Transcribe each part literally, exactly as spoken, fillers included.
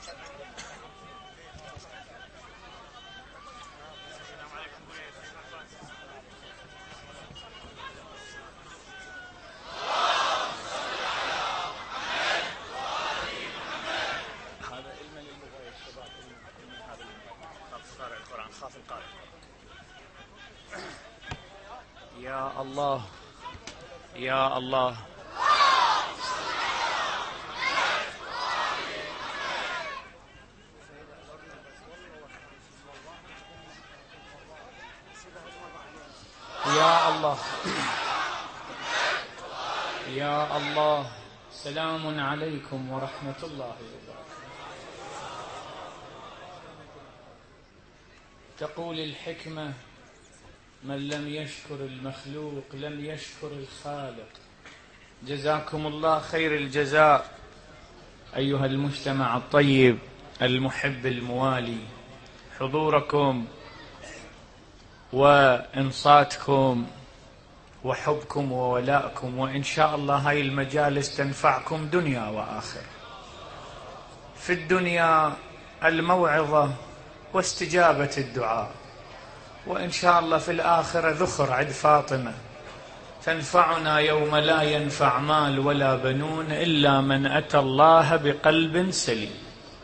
يا الله يا الله. يا الله يا الله. سلام عليكم ورحمة الله وبركاته. تقول الحكمة: من لم يشكر المخلوق لم يشكر الخالق. جزاكم الله خير الجزاء أيها المجتمع الطيب المحب الموالي. حضوركم وإنصاتكم وحبكم وولائكم، وإن شاء الله هاي المجالس تنفعكم دنيا وآخرة. في الدنيا الموعظة واستجابة الدعاء، وإن شاء الله في الآخرة ذخر عند فاطمة تنفعنا يوم لا ينفع مال ولا بنون إلا من أتى الله بقلب سليم.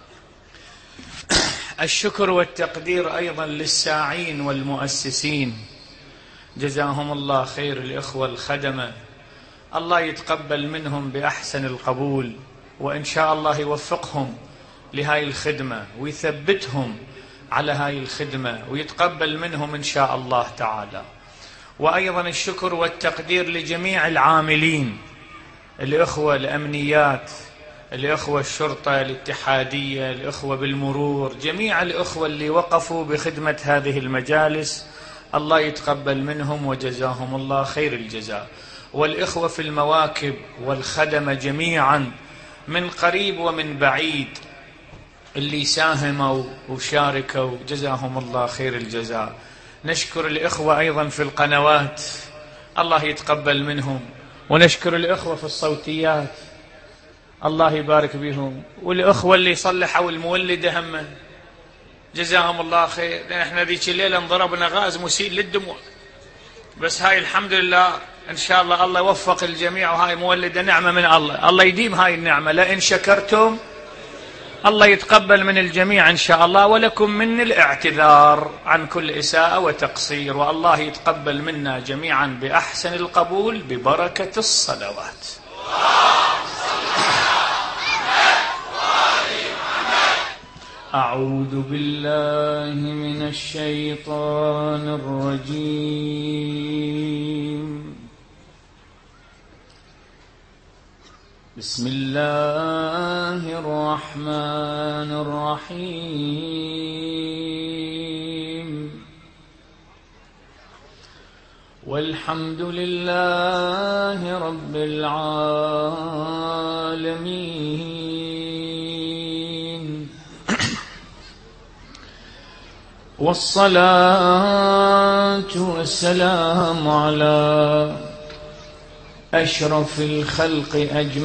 الشكر والتقدير أيضا للساعين والمؤسسين، جزاهم الله خير. الإخوة الخدمة الله يتقبل منهم بأحسن القبول، وإن شاء الله يوفقهم لهاي الخدمة ويثبتهم على هاي الخدمة ويتقبل منهم إن شاء الله تعالى. وأيضا الشكر والتقدير لجميع العاملين، الإخوة الأمنيات، الإخوة الشرطة الاتحادية، الإخوة بالمرور، جميع الإخوة اللي وقفوا بخدمة هذه المجالس، الله يتقبل منهم وجزاهم الله خير الجزاء. والإخوة في المواكب والخدمة جميعا من قريب ومن بعيد اللي ساهموا وشاركوا، جزاهم الله خير الجزاء. نشكر الإخوة أيضا في القنوات، الله يتقبل منهم. ونشكر الإخوة في الصوتيات، الله يبارك بهم. والإخوة اللي صلحوا المولدة هم، جزاهم الله خير. احنا ذيك الليلة انضربنا غاز مسيل للدموع، بس هاي الحمد لله إن شاء الله الله يوفق الجميع، وهاي مولدة نعمة من الله، الله يديم هاي النعمة. لئن شكرتم الله يتقبل من الجميع إن شاء الله. ولكم من الاعتذار عن كل إساءة وتقصير، والله يتقبل منا جميعا بأحسن القبول ببركة الصلوات. أعوذ بالله من الشيطان الرجيم. بسم الله الرحمن الرحيم. والحمد لله رب العالمين، والصلاة والسلام على أشرف الخلق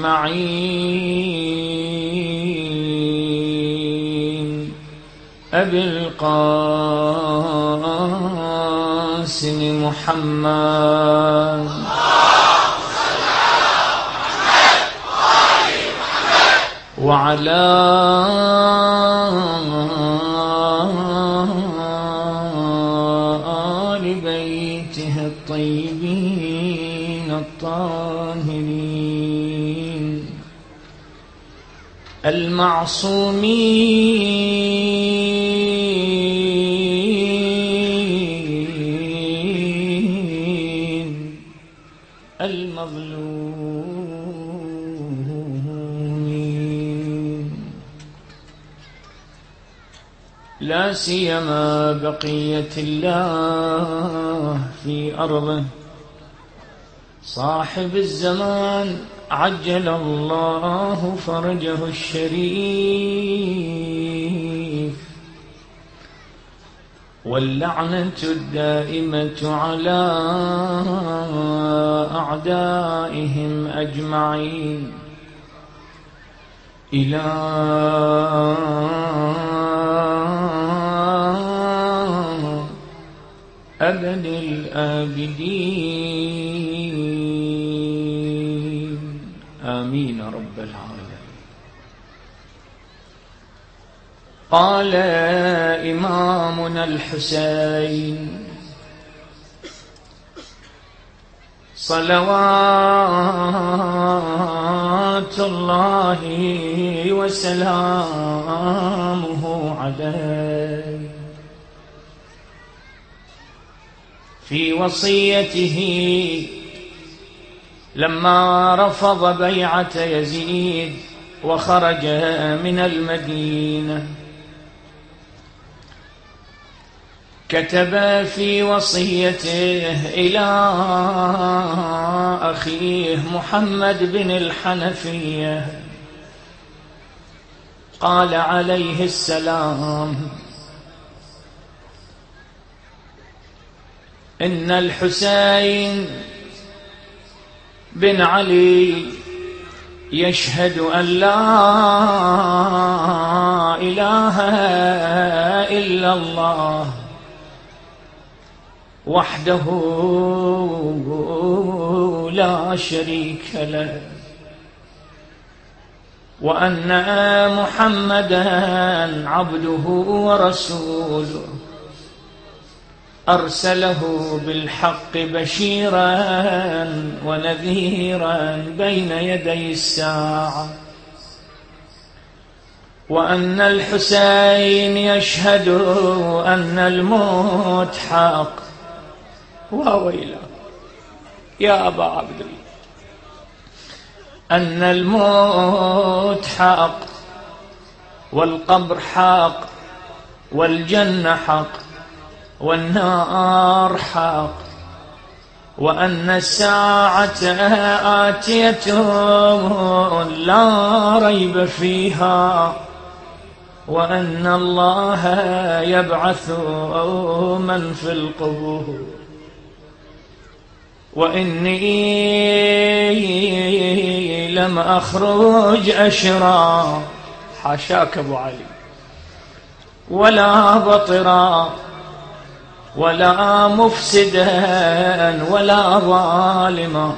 أجمعين، أبي القاسم محمد وعلى آل بيته الطيبين الطاهرين المعصومين المظلومين، لا سيما بقية الله في أرضه، صاحب الزمان عجل الله فرجه الشريف، واللعنة الدائمة على أعدائهم أجمعين إلى العابدين آمين رب العالمين. قال إمامنا الحسين صلوات الله وسلامه عليه في وصيته لما رفض بيعة يزيد وخرج من المدينة كتب في وصيته إلى أخيه محمد بن الحنفية قال عليه السلام: إن الحسين بن علي يشهد أن لا إله إلا الله وحده لا شريك له، وأن محمدًا عبده ورسوله أرسله بالحق بشيرا ونذيرا بين يدي الساعة، وأن الحسين يشهد أن الموت حق. وويلا يا أبا عبد الله، أن الموت حق والقبر حق والجنة حق والنار حق، وأن الساعة آتية لا ريب فيها، وأن الله يبعث من في القبور، وإني لم أخرج أشرا حاشاك أبو علي ولا بطرا ولا مفسدا ولا ظالما،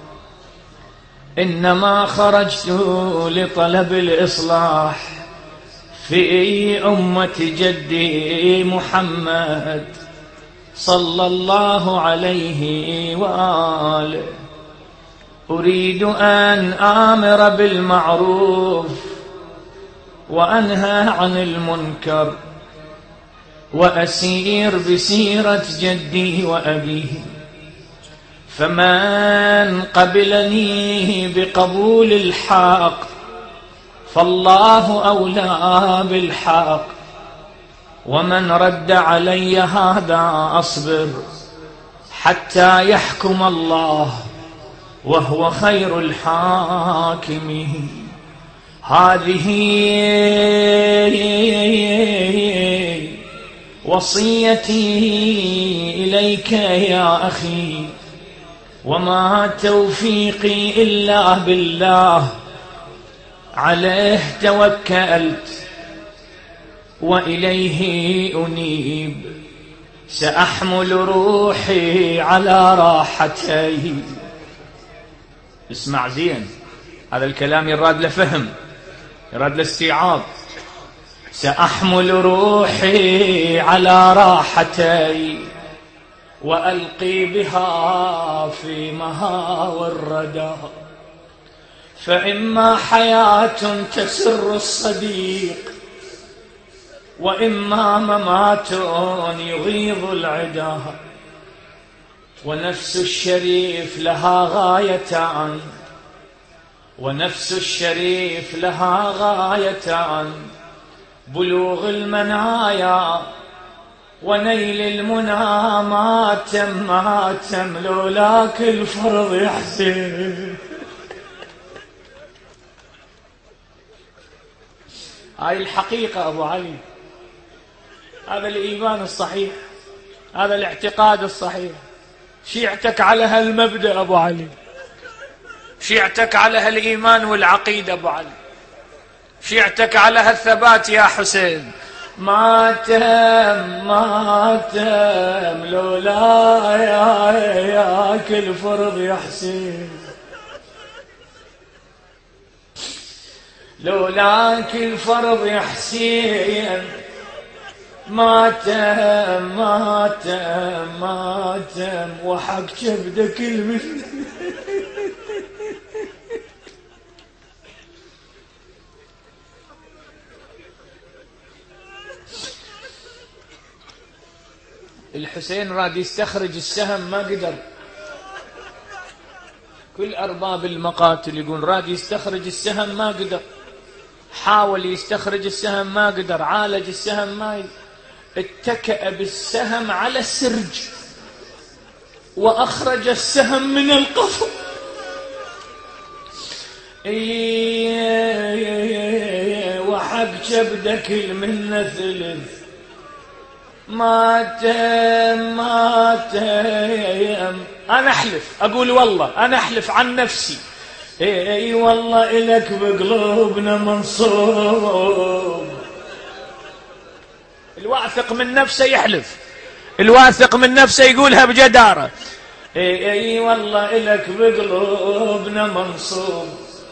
إنما خرجت لطلب الإصلاح في أمة جدي محمد صلى الله عليه وآله. أريد أن آمر بالمعروف وأنهى عن المنكر وأسير بسيرة جدي وأبيه، فمن قبلني بقبول الحق فالله أولى بالحق، ومن رد علي هذا أصبر حتى يحكم الله وهو خير الحاكمين. هذه وصيتي إليك يا أخي، وما توفيقي إلا بالله، عليه توكلت وإليه أنيب. سأحمل روحي على راحتي. اسمع زين، هذا الكلام يراد لفهم، يراد لاستيعاب. سأحمل روحي على راحتي وألقي بها في مهاوى الردى، فإما حياة تسر الصديق وإما ممات يغيظ العدا، ونفس الشريف لها غايتان، ونفس الشريف لها غايتان: بلوغ المنايا ونيل المنى. ما تم ما تم لولاك الفرض يا حسين. هاي الحقيقة أبو علي، هذا الإيمان الصحيح، هذا الاعتقاد الصحيح. شيعتك على هالمبدأ أبو علي، شيعتك على هالإيمان والعقيدة أبو علي، شيعتك على هالثبات يا حسين. ماتم ماتم لولا ياك الفرض يا حسين، لولاك الفرض يا حسين، ماتم ماتم ماتم وحق كبدك المن. الحسين راد يستخرج السهم ما قدر. كل أرباب المقاتل يقول راد يستخرج السهم ما قدر، حاول يستخرج السهم ما قدر، عالج السهم ما ي... اتكأ بالسهم على السرج وأخرج السهم من القفص. إيه وحق كبدك المنة ثلث، ماتم ماتم. أنا أحلف أقول والله أنا أحلف عن نفسي، اي والله إلك بقلوبنا منصوب. الواثق من نفسه يحلف، الواثق من نفسه يقولها بجدارة، اي اي والله إلك بقلوبنا منصوب.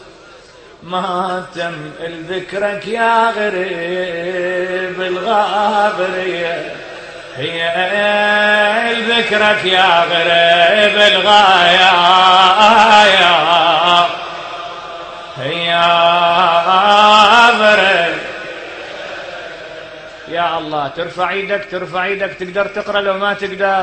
ماتم الذكرك يا غريب الغابرية، هي الذكرك يا غريب الغاية، يا غريب. يا الله ترفع ايدك، ترفع ايدك. تقدر تقرأ لو ما تقدر؟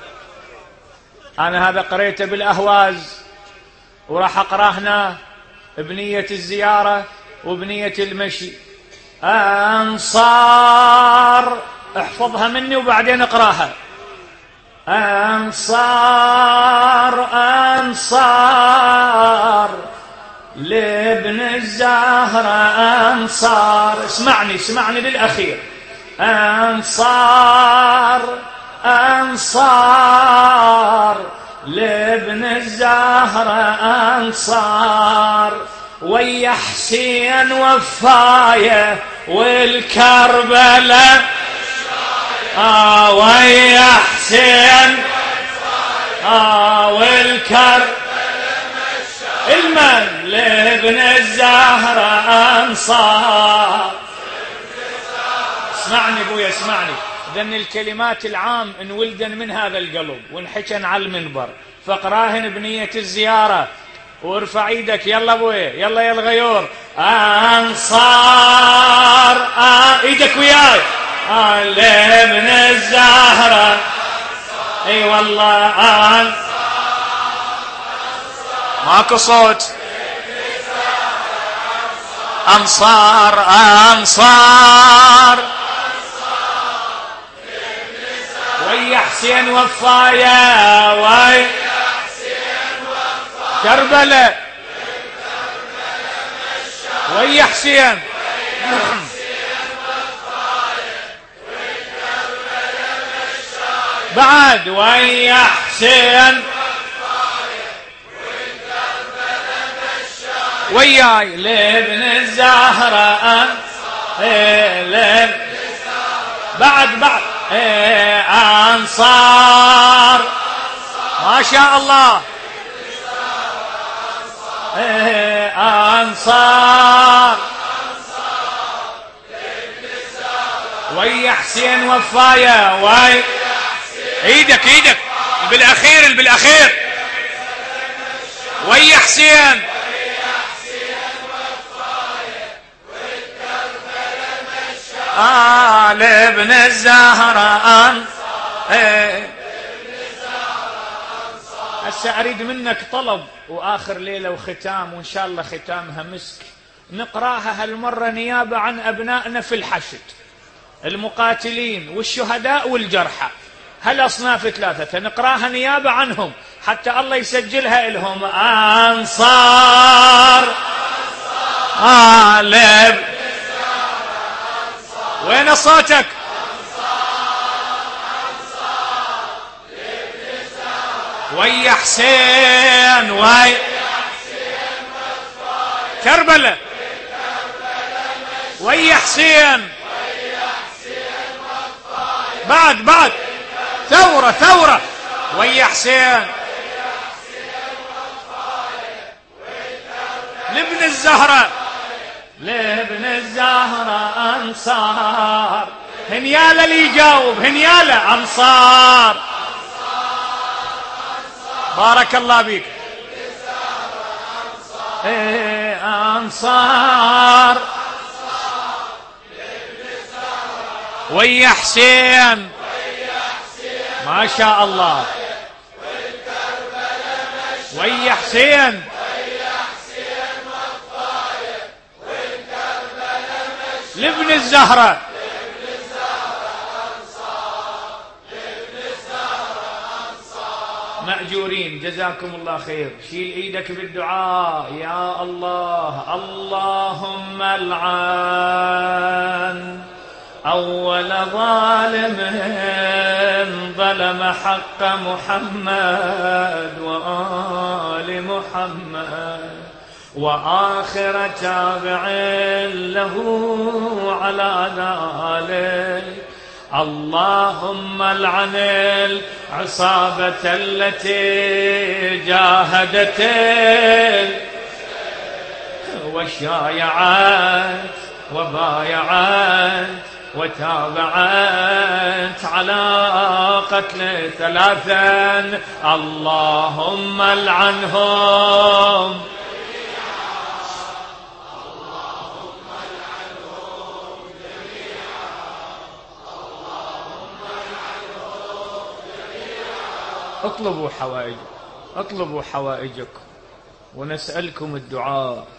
أنا هذا قريته بالأهواز وراح أقرأ هنا بنية الزيارة وبنية المشي. أنصار، احفظها مني وبعدين اقراها. أنصار أنصار لابن الزهرة أنصار. اسمعني اسمعني للأخير. أنصار أنصار لابن الزهرة أنصار، ويا حسين وفاية والكربلاء. آه ويا حسين آه والكربلاء المن لابن الزهرة أنصار. اسمعني ابويا اسمعني، ذن الكلمات العام انولدن من هذا القلب وانحكن على المنبر، فاقراهن بنية الزيارة وارفع ايدك. يلا ابويا يلا يا الغيور. أنصار آه ايدك وياي. آه لابن الزهرة اي والله. آه ماكو صوت. أنصار أنصار ويا حسين وفايا، ويا حسين وفايا كربلاء، ويا حسين بعد، ويا حسين وياي لابن الزهرة. إيه بعد بعد إيه أنصار ما شاء الله. إيه أنصار ويا حسين وفايا، ويا ايدك ايدك بالاخير بالاخير. ويا حسين آه لابن الزهرة أن إيه. هسه أريد منك طلب وآخر ليلة وختام، وإن شاء الله ختامها مسك. نقراها هالمرة نيابة عن أبنائنا في الحشد، المقاتلين والشهداء والجرحى، هالأصناف ثلاثة نقراها نيابة عنهم حتى الله يسجلها لهم. أنصار آه لابن. وين صوتك؟ ويا حسين ويا كربلاء، ويا حسين بعد بعد ثورة ثورة ويا حسين لابن الزهرة لابن الزهرة أنصار. هنيالة اللي يجاوب هنيالة أنصار. بارك الله بك. ايه أنصار ويا حسين ما شاء الله ويا حسين لابن الزهرة مأجورين جزاكم الله خير. شيل ايدك بالدعاء يا الله. اللهم العن أول ظالم ظلم حق محمد وآل محمد وآخر تابع له على ذلك. اللهم العن العصابة التي جاهدت وشايعت وبايعت وتابعت على قتل ثلاثا. اللهم العنهم اطلبوا حوائج اطلبوا حوائجكم ونسألكم الدعاء.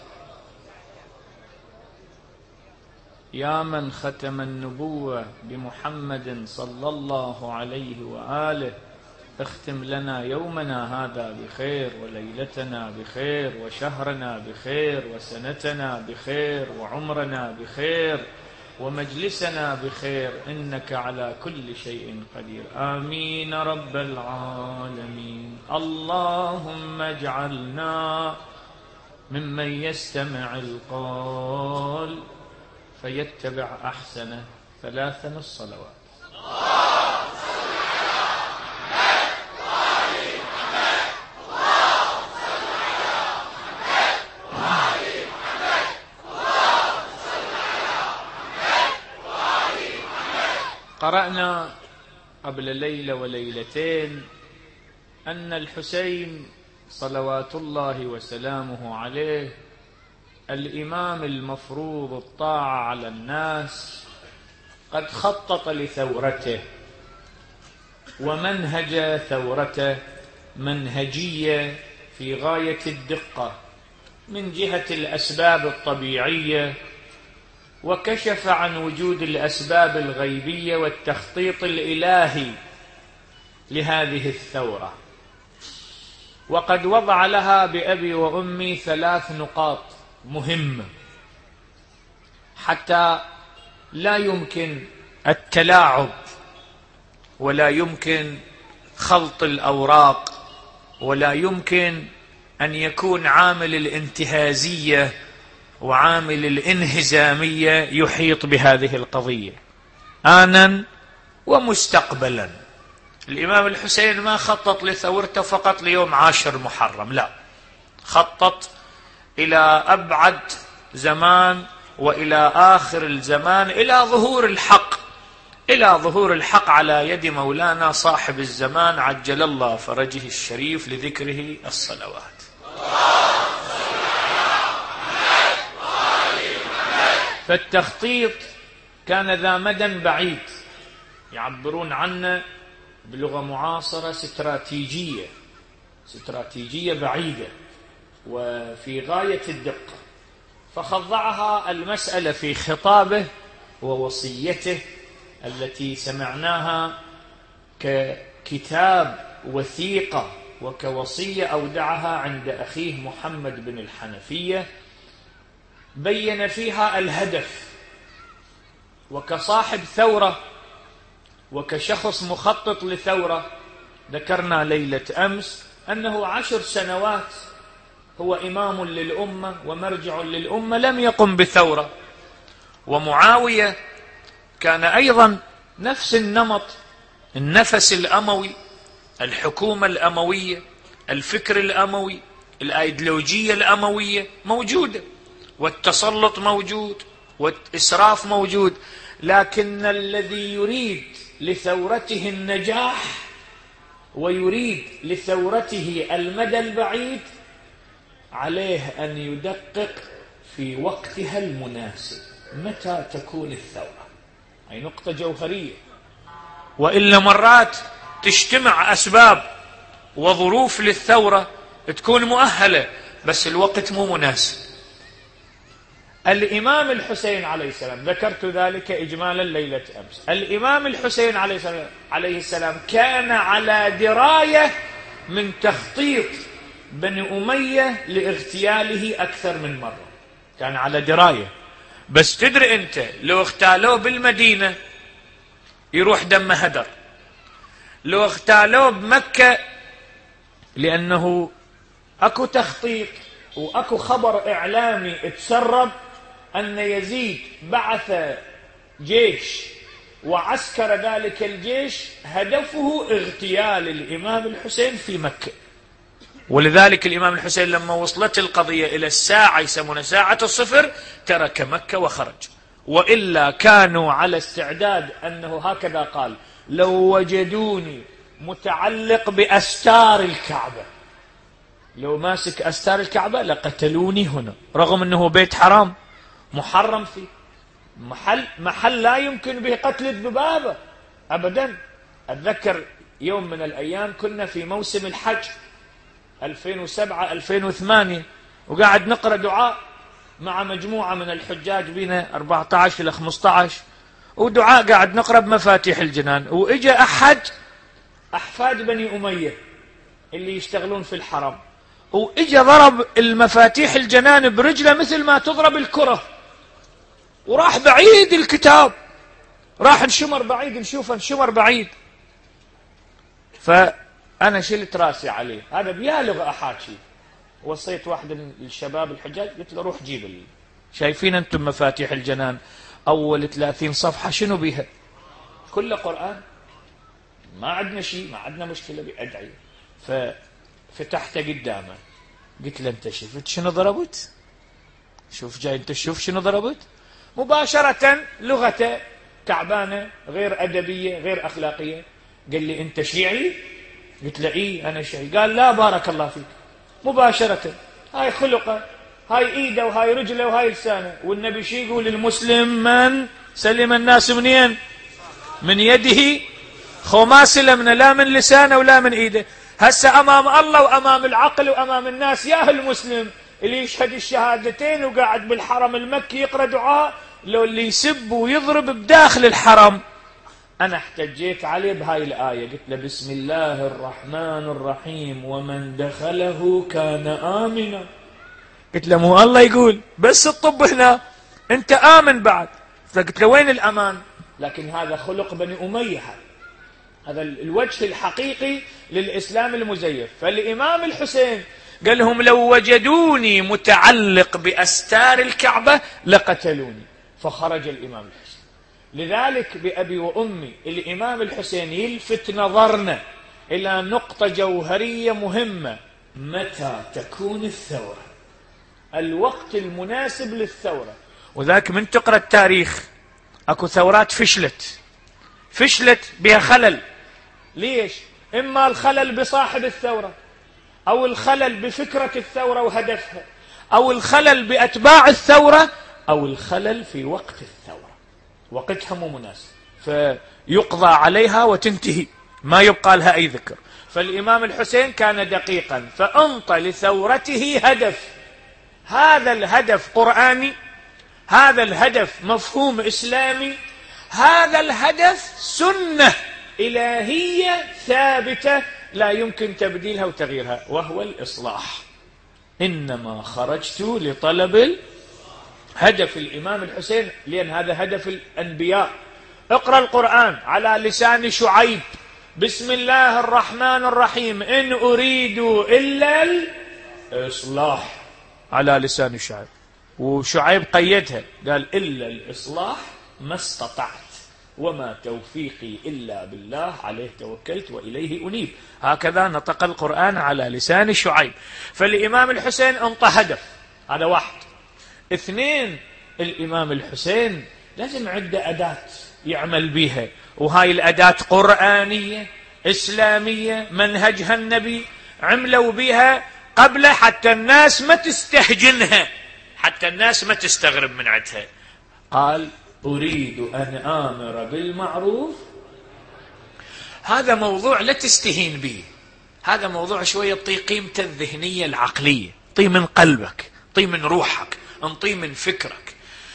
يا من ختم النبوة بمحمد صلى الله عليه وآله اختم لنا يومنا هذا بخير وليلتنا بخير وشهرنا بخير وسنتنا بخير وعمرنا بخير ومجلسنا بخير إنك على كل شيء قدير. آمين رب العالمين. اللهم اجعلنا ممن يستمع القول فيتبع أحسنه. ثلاثا الصلوات. قرأنا قبل ليلة وليلتين أن الحسين صلوات الله وسلامه عليه الإمام المفروض الطاعة على الناس قد خطط لثورته ومنهج ثورته منهجية في غاية الدقة من جهة الأسباب الطبيعية، وكشف عن وجود الأسباب الغيبية والتخطيط الإلهي لهذه الثورة. وقد وضع لها بأبي وأمي ثلاث نقاط مهمة حتى لا يمكن التلاعب ولا يمكن خلط الأوراق ولا يمكن أن يكون عامل الانتهازية وعامل الانهزامية يحيط بهذه القضية آنا ومستقبلا. الإمام الحسين ما خطط لثورته فقط ليوم عاشر محرم، لا، خطط إلى أبعد زمان وإلى آخر الزمان، إلى ظهور الحق، إلى ظهور الحق على يد مولانا صاحب الزمان عجل الله فرجه الشريف لذكره الصلوات. فالتخطيط كان ذا مدى بعيد، يعبرون عنه بلغة معاصرة استراتيجية، استراتيجية بعيدة وفي غاية الدقة. فخضعها المسألة في خطابه ووصيته التي سمعناها ككتاب وثيقة وكوصية أودعها عند أخيه محمد بن الحنفية، بين فيها الهدف. وكصاحب ثورة وكشخص مخطط لثورة ذكرنا ليلة أمس أنه عشر سنوات هو إمام للأمة ومرجع للأمة، لم يقم بثورة. ومعاوية كان أيضا نفس النمط، النفس الأموي، الحكومة الأموية، الفكر الأموي، الأيديولوجية الأموية موجودة، والتسلط موجود، والإسراف موجود، لكن الذي يريد لثورته النجاح ويريد لثورته المدى البعيد عليه أن يدقق في وقتها المناسب. متى تكون الثورة؟ هي نقطة جوهرية، وإلا مرات تجتمع أسباب وظروف للثورة تكون مؤهلة بس الوقت مو مناسب. الإمام الحسين عليه السلام، ذكرت ذلك إجمالا ليلة أمس، الإمام الحسين عليه السلام كان على دراية من تخطيط بني أمية لاغتياله أكثر من مرة، كان على دراية. بس تدري أنت لو اغتالوه بالمدينة يروح دم هدر، لو اغتالوه بمكة لأنه أكو تخطيط وأكو خبر إعلامي تسرب أن يزيد بعث جيش وعسكر ذلك الجيش هدفه اغتيال الإمام الحسين في مكة. ولذلك الإمام الحسين لما وصلت القضية إلى الساعة يسمونها ساعة الصفر ترك مكة وخرج، وإلا كانوا على استعداد أنه هكذا قال: لو وجدوني متعلق بأستار الكعبة، لو ماسك أستار الكعبة لقتلوني هنا، رغم أنه بيت حرام محرم فيه، محل, محل لا يمكن به قتل الذبابة أبدا. أتذكر يوم من الأيام كنا في موسم الحج ألفين وسبعة ألفين وثمانية، وقاعد نقرأ دعاء مع مجموعة من الحجاج بينا أربعة عشر إلى خمسة عشر، ودعاء قاعد نقرأ بمفاتيح الجنان، وإجا أحد أحفاد بني أمية اللي يشتغلون في الحرم، وإجا ضرب المفاتيح الجنان برجله مثل ما تضرب الكرة، وراح بعيد الكتاب، راح نشمر بعيد، نشوفه نشمر بعيد. فأنا شلت راسي عليه، هذا بيالغ أحاكي. وصيت واحد من الشباب الحجاج قلت له: روح جيب ال... شايفين أنتم مفاتيح الجنان أول ثلاثين صفحة شنو بيها؟ كله قرآن، ما عندنا شيء، ما عندنا مشكلة بأدعية. ففتحته قدامه قلت له: أنت شفت شنو ضربت؟ شوف جاي أنت شوف شنو ضربت؟ مباشرة لغته تعبانة، غير أدبية، غير أخلاقية. قال لي: أنت شيعي؟ قلت له: إيه أنا شيعي. قال: لا بارك الله فيك. مباشرة هاي خلقه، هاي إيده وهاي رجله وهاي لسانه. والنبي شي يقول: المسلم من سلم الناس منين؟ من يده. خو سلمنا لا من لسانه ولا من إيده. هسه أمام الله وأمام العقل وأمام الناس يا المسلم اللي يشهد الشهادتين وقاعد بالحرم المكي يقرأ دعاء، لو اللي يسب ويضرب بداخل الحرم. أنا احتجيت عليه بهاي الآية، قلت له: بسم الله الرحمن الرحيم ومن دخله كان آمنا. قلت له: مو الله يقول بس الطب هنا أنت آمن بعد. فقلت له: وين الأمان؟ لكن هذا خلق بني أمية، هذا الوجه الحقيقي للإسلام المزيف. فالإمام الحسين قال لهم: لو وجدوني متعلق بأستار الكعبة لقتلوني. فخرج الإمام الحسين. لذلك بأبي وأمي الإمام الحسين يلفت نظرنا إلى نقطة جوهرية مهمة: متى تكون الثورة؟ الوقت المناسب للثورة. وذاك من تقرأ التاريخ أكو ثورات فشلت فشلت بها خلل. ليش؟ إما الخلل بصاحب الثورة، أو الخلل بفكرة الثورة وهدفها، أو الخلل بأتباع الثورة، أو الخلل في وقت الثورة، وقتها مو مناسب فيقضى عليها وتنتهي، ما يبقى لها أي ذكر. فالإمام الحسين كان دقيقا، فأنطى لثورته هدف، هذا الهدف قرآني، هذا الهدف مفهوم إسلامي، هذا الهدف سنة إلهية ثابتة لا يمكن تبديلها وتغييرها، وهو الإصلاح. إنما خرجت لطلب هدف الإمام الحسين، لأن هذا هدف الأنبياء. اقرأ القرآن على لسان شعيب: بسم الله الرحمن الرحيم إن أريد إلا الإصلاح، على لسان شعيب. وشعيب قيدها قال: إلا الإصلاح ما استطعت. وما توفيقي إلا بالله عليه توكلت وإليه أنيب. هكذا نطق القرآن على لسان شعيب. فالإمام الحسين انطى هدف، هذا واحد. اثنين، الإمام الحسين لازم عنده أداة يعمل بها، وهاي الأداة قرآنية إسلامية منهجها النبي، عملوا بها قبل حتى الناس ما تستهجنها، حتى الناس ما تستغرب من عندها. قال أريد أن آمر بالمعروف. هذا موضوع لا تستهين به، هذا موضوع شوية طي قيمته الذهنية العقلية، طي من قلبك، طي من روحك، انطي من فكرك.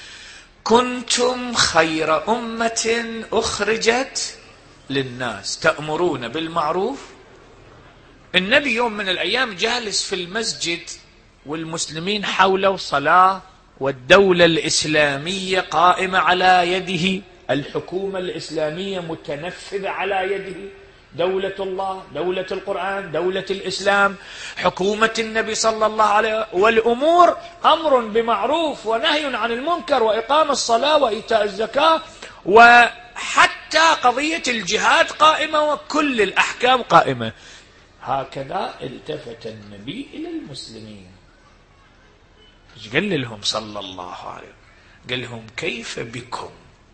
كنتم خير أمة أخرجت للناس تأمرون بالمعروف. النبي يوم من الأيام جالس في المسجد والمسلمين حوله صلاة، والدولة الإسلامية قائمة على يده، الحكومة الإسلامية متنفذة على يده، دولة الله، دولة القرآن، دولة الإسلام، حكومة النبي صلى الله عليه وسلم، والأمور أمر بمعروف ونهي عن المنكر وإقام الصلاة وإيتاء الزكاة، وحتى قضية الجهاد قائمة، وكل الأحكام قائمة. هكذا التفت النبي إلى المسلمين، ايش قال لهم صلى الله عليه وسلم؟ قال لهم كيف بكم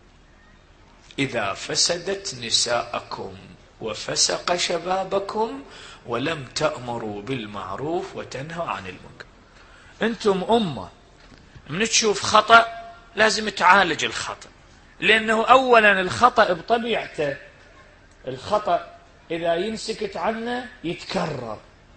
إذا فسدت نساءكم وفسق شبابكم ولم تأمروا بالمعروف وتنهوا عن المنكر. أنتم أمة من تشوف خطأ لازم تعالج الخطأ، لأنه أولا الخطأ بطبيعته، الخطأ إذا ينسكت عنه يتكرر،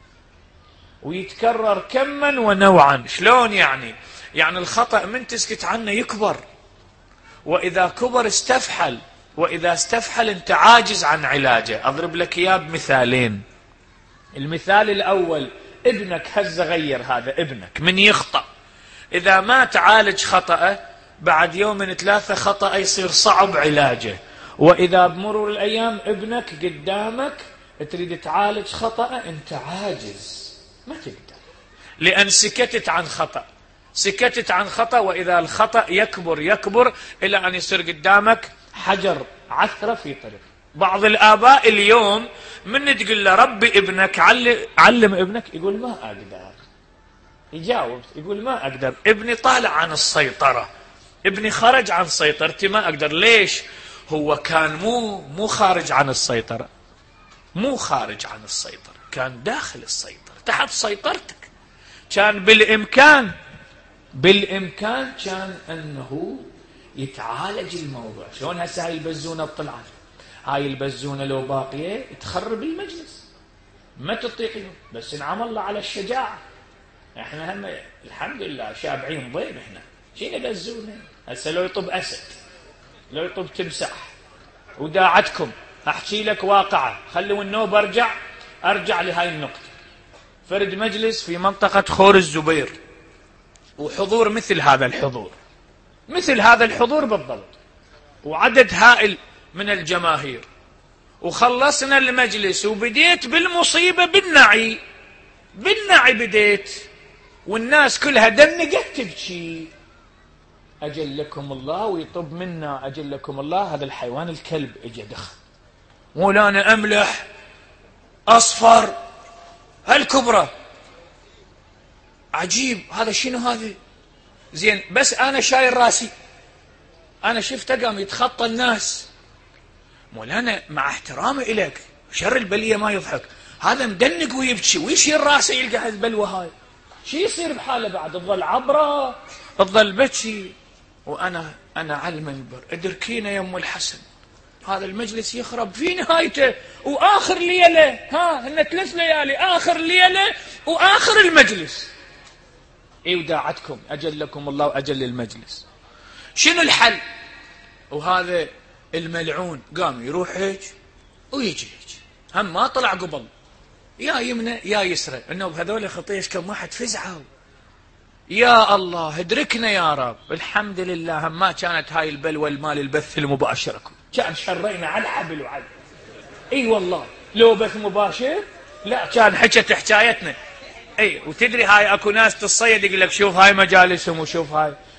ويتكرر كما ونوعا. شلون يعني؟ يعني الخطأ من تسكت عنه يكبر، وإذا كبر استفحل، وإذا استفحل انت عاجز عن علاجه. أضرب لك إياه بمثالين. المثال الأول، ابنك هزه غير، هذا ابنك من يخطأ، إذا ما تعالج خطأه بعد يومين ثلاثة خطأه يصير صعب علاجه. وإذا بمرور الأيام ابنك قدامك تريد تعالج خطأه انت عاجز، ما تقدر، لأن سكتت عن خطأ، سكتت عن خطأ، وإذا الخطأ يكبر يكبر إلى أن يصير قدامك حجر عثرة في طريق. بعض الآباء اليوم من تقول له ربي ابنك، علم, علم ابنك، يقول ما أقدر، يجاوب يقول ما أقدر، ابني طالع عن السيطرة، ابني خرج عن سيطرتي، ما أقدر. ليش؟ هو كان مو مو خارج عن السيطرة، مو خارج عن السيطرة، كان داخل السيطرة، تحت سيطرتك. كان بالإمكان بالإمكان كان أنه يتعالج الموضوع. شلون هسه هاي البزونة طلعت، هاي البزونة لو باقية تخرب المجلس، ما تطيق، بس نعم الله على الشجاعة. احنا هم الحمد لله شابعين ضيب، احنا شينا بزونة. هسه لو يطب أسد، لو يطب تمسح، وداعتكم أحكي لك واقعة، خلوا النوب أرجع أرجع لهاي النقطة. فرد مجلس في منطقة خور الزبير، وحضور مثل هذا الحضور، مثل هذا الحضور بالضبط، وعدد هائل من الجماهير، وخلصنا المجلس وبديت بالمصيبة بالنعي، بالنعي بديت، والناس كلها دنقت تبكي. أجلكم الله ويطب منا، أجلكم الله، هذا الحيوان الكلب اجى دخل، مولانا أملح أصفر هالكبرى، عجيب هذا شنو هذا؟ زين بس أنا شايل راسي، أنا شفته قام يتخطى الناس. مولانا مع احترامي إليك، شر البلية ما يضحك، هذا مدنق ويبكي ويشيل راسه يلقى هالبلوى هاي، شو يصير بحاله بعد؟ تظل عبره، تظل بكي، وأنا أنا على المنبر ادركينا يا أم الحسن، هذا المجلس يخرب في نهايته، وآخر ليلة، ها هن ثلاث ليالي، آخر ليلة وآخر المجلس. اي وداعتكم أجلكم الله وأجل المجلس. شنو الحل؟ وهذا الملعون قام يروح هيك ويجي هيك، هم ما طلع قبل، يا يمنى يا يسرى، انه بهذول خطيش كم واحد فزعوا. يا الله ادركنا يا رب. الحمد لله هم ما كانت هاي البلوى المال البث المباشر، كان شرينا على الحبل وعلى اي والله لو بث مباشر لا كان حكت حكايتنا. اي وتدري هاي اكو ناس تصيد يقول لك شوف هاي مجالسهم وشوف هاي،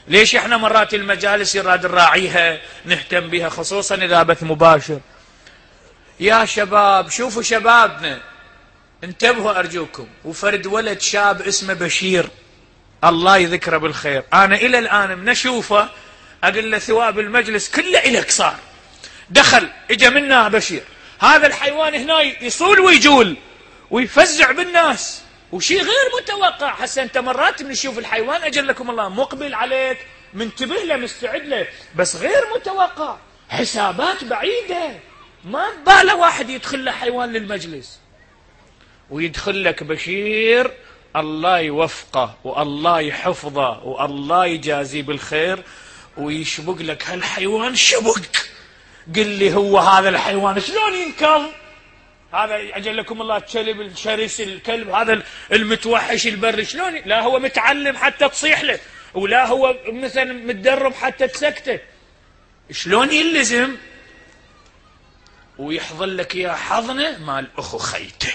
ليش احنا مرات المجالس يراد نراعيها نهتم بها خصوصا اذا بث مباشر؟ يا شباب شوفوا شبابنا، انتبهوا ارجوكم. وفرد ولد شاب اسمه بشير الله يذكره بالخير، انا الى الان من اشوفه اقول له ثواب المجلس كله الك صار. دخل اجا منا بشير، هذا الحيوان هنا يصول ويجول ويفزع بالناس، وشيء غير متوقع. هسه انت مرات من تشوف الحيوان اجلكم الله مقبل عليك منتبه له مستعد له، بس غير متوقع، حسابات بعيده. ما باله واحد يدخل له حيوان للمجلس، ويدخل لك بشير الله يوفقه والله يحفظه والله يجازيه بالخير، ويشبك لك هالحيوان شبك. قل لي هو هذا الحيوان شلون ينكر؟ هذا اجلكم الله الكلب الشرس، الكلب هذا المتوحش البري، شلون؟ لا هو متعلم حتى تصيح له، ولا هو مثلا متدرب حتى تسكته. شلون يلزم ويحضن لك يا حضنه مال اخو خيته؟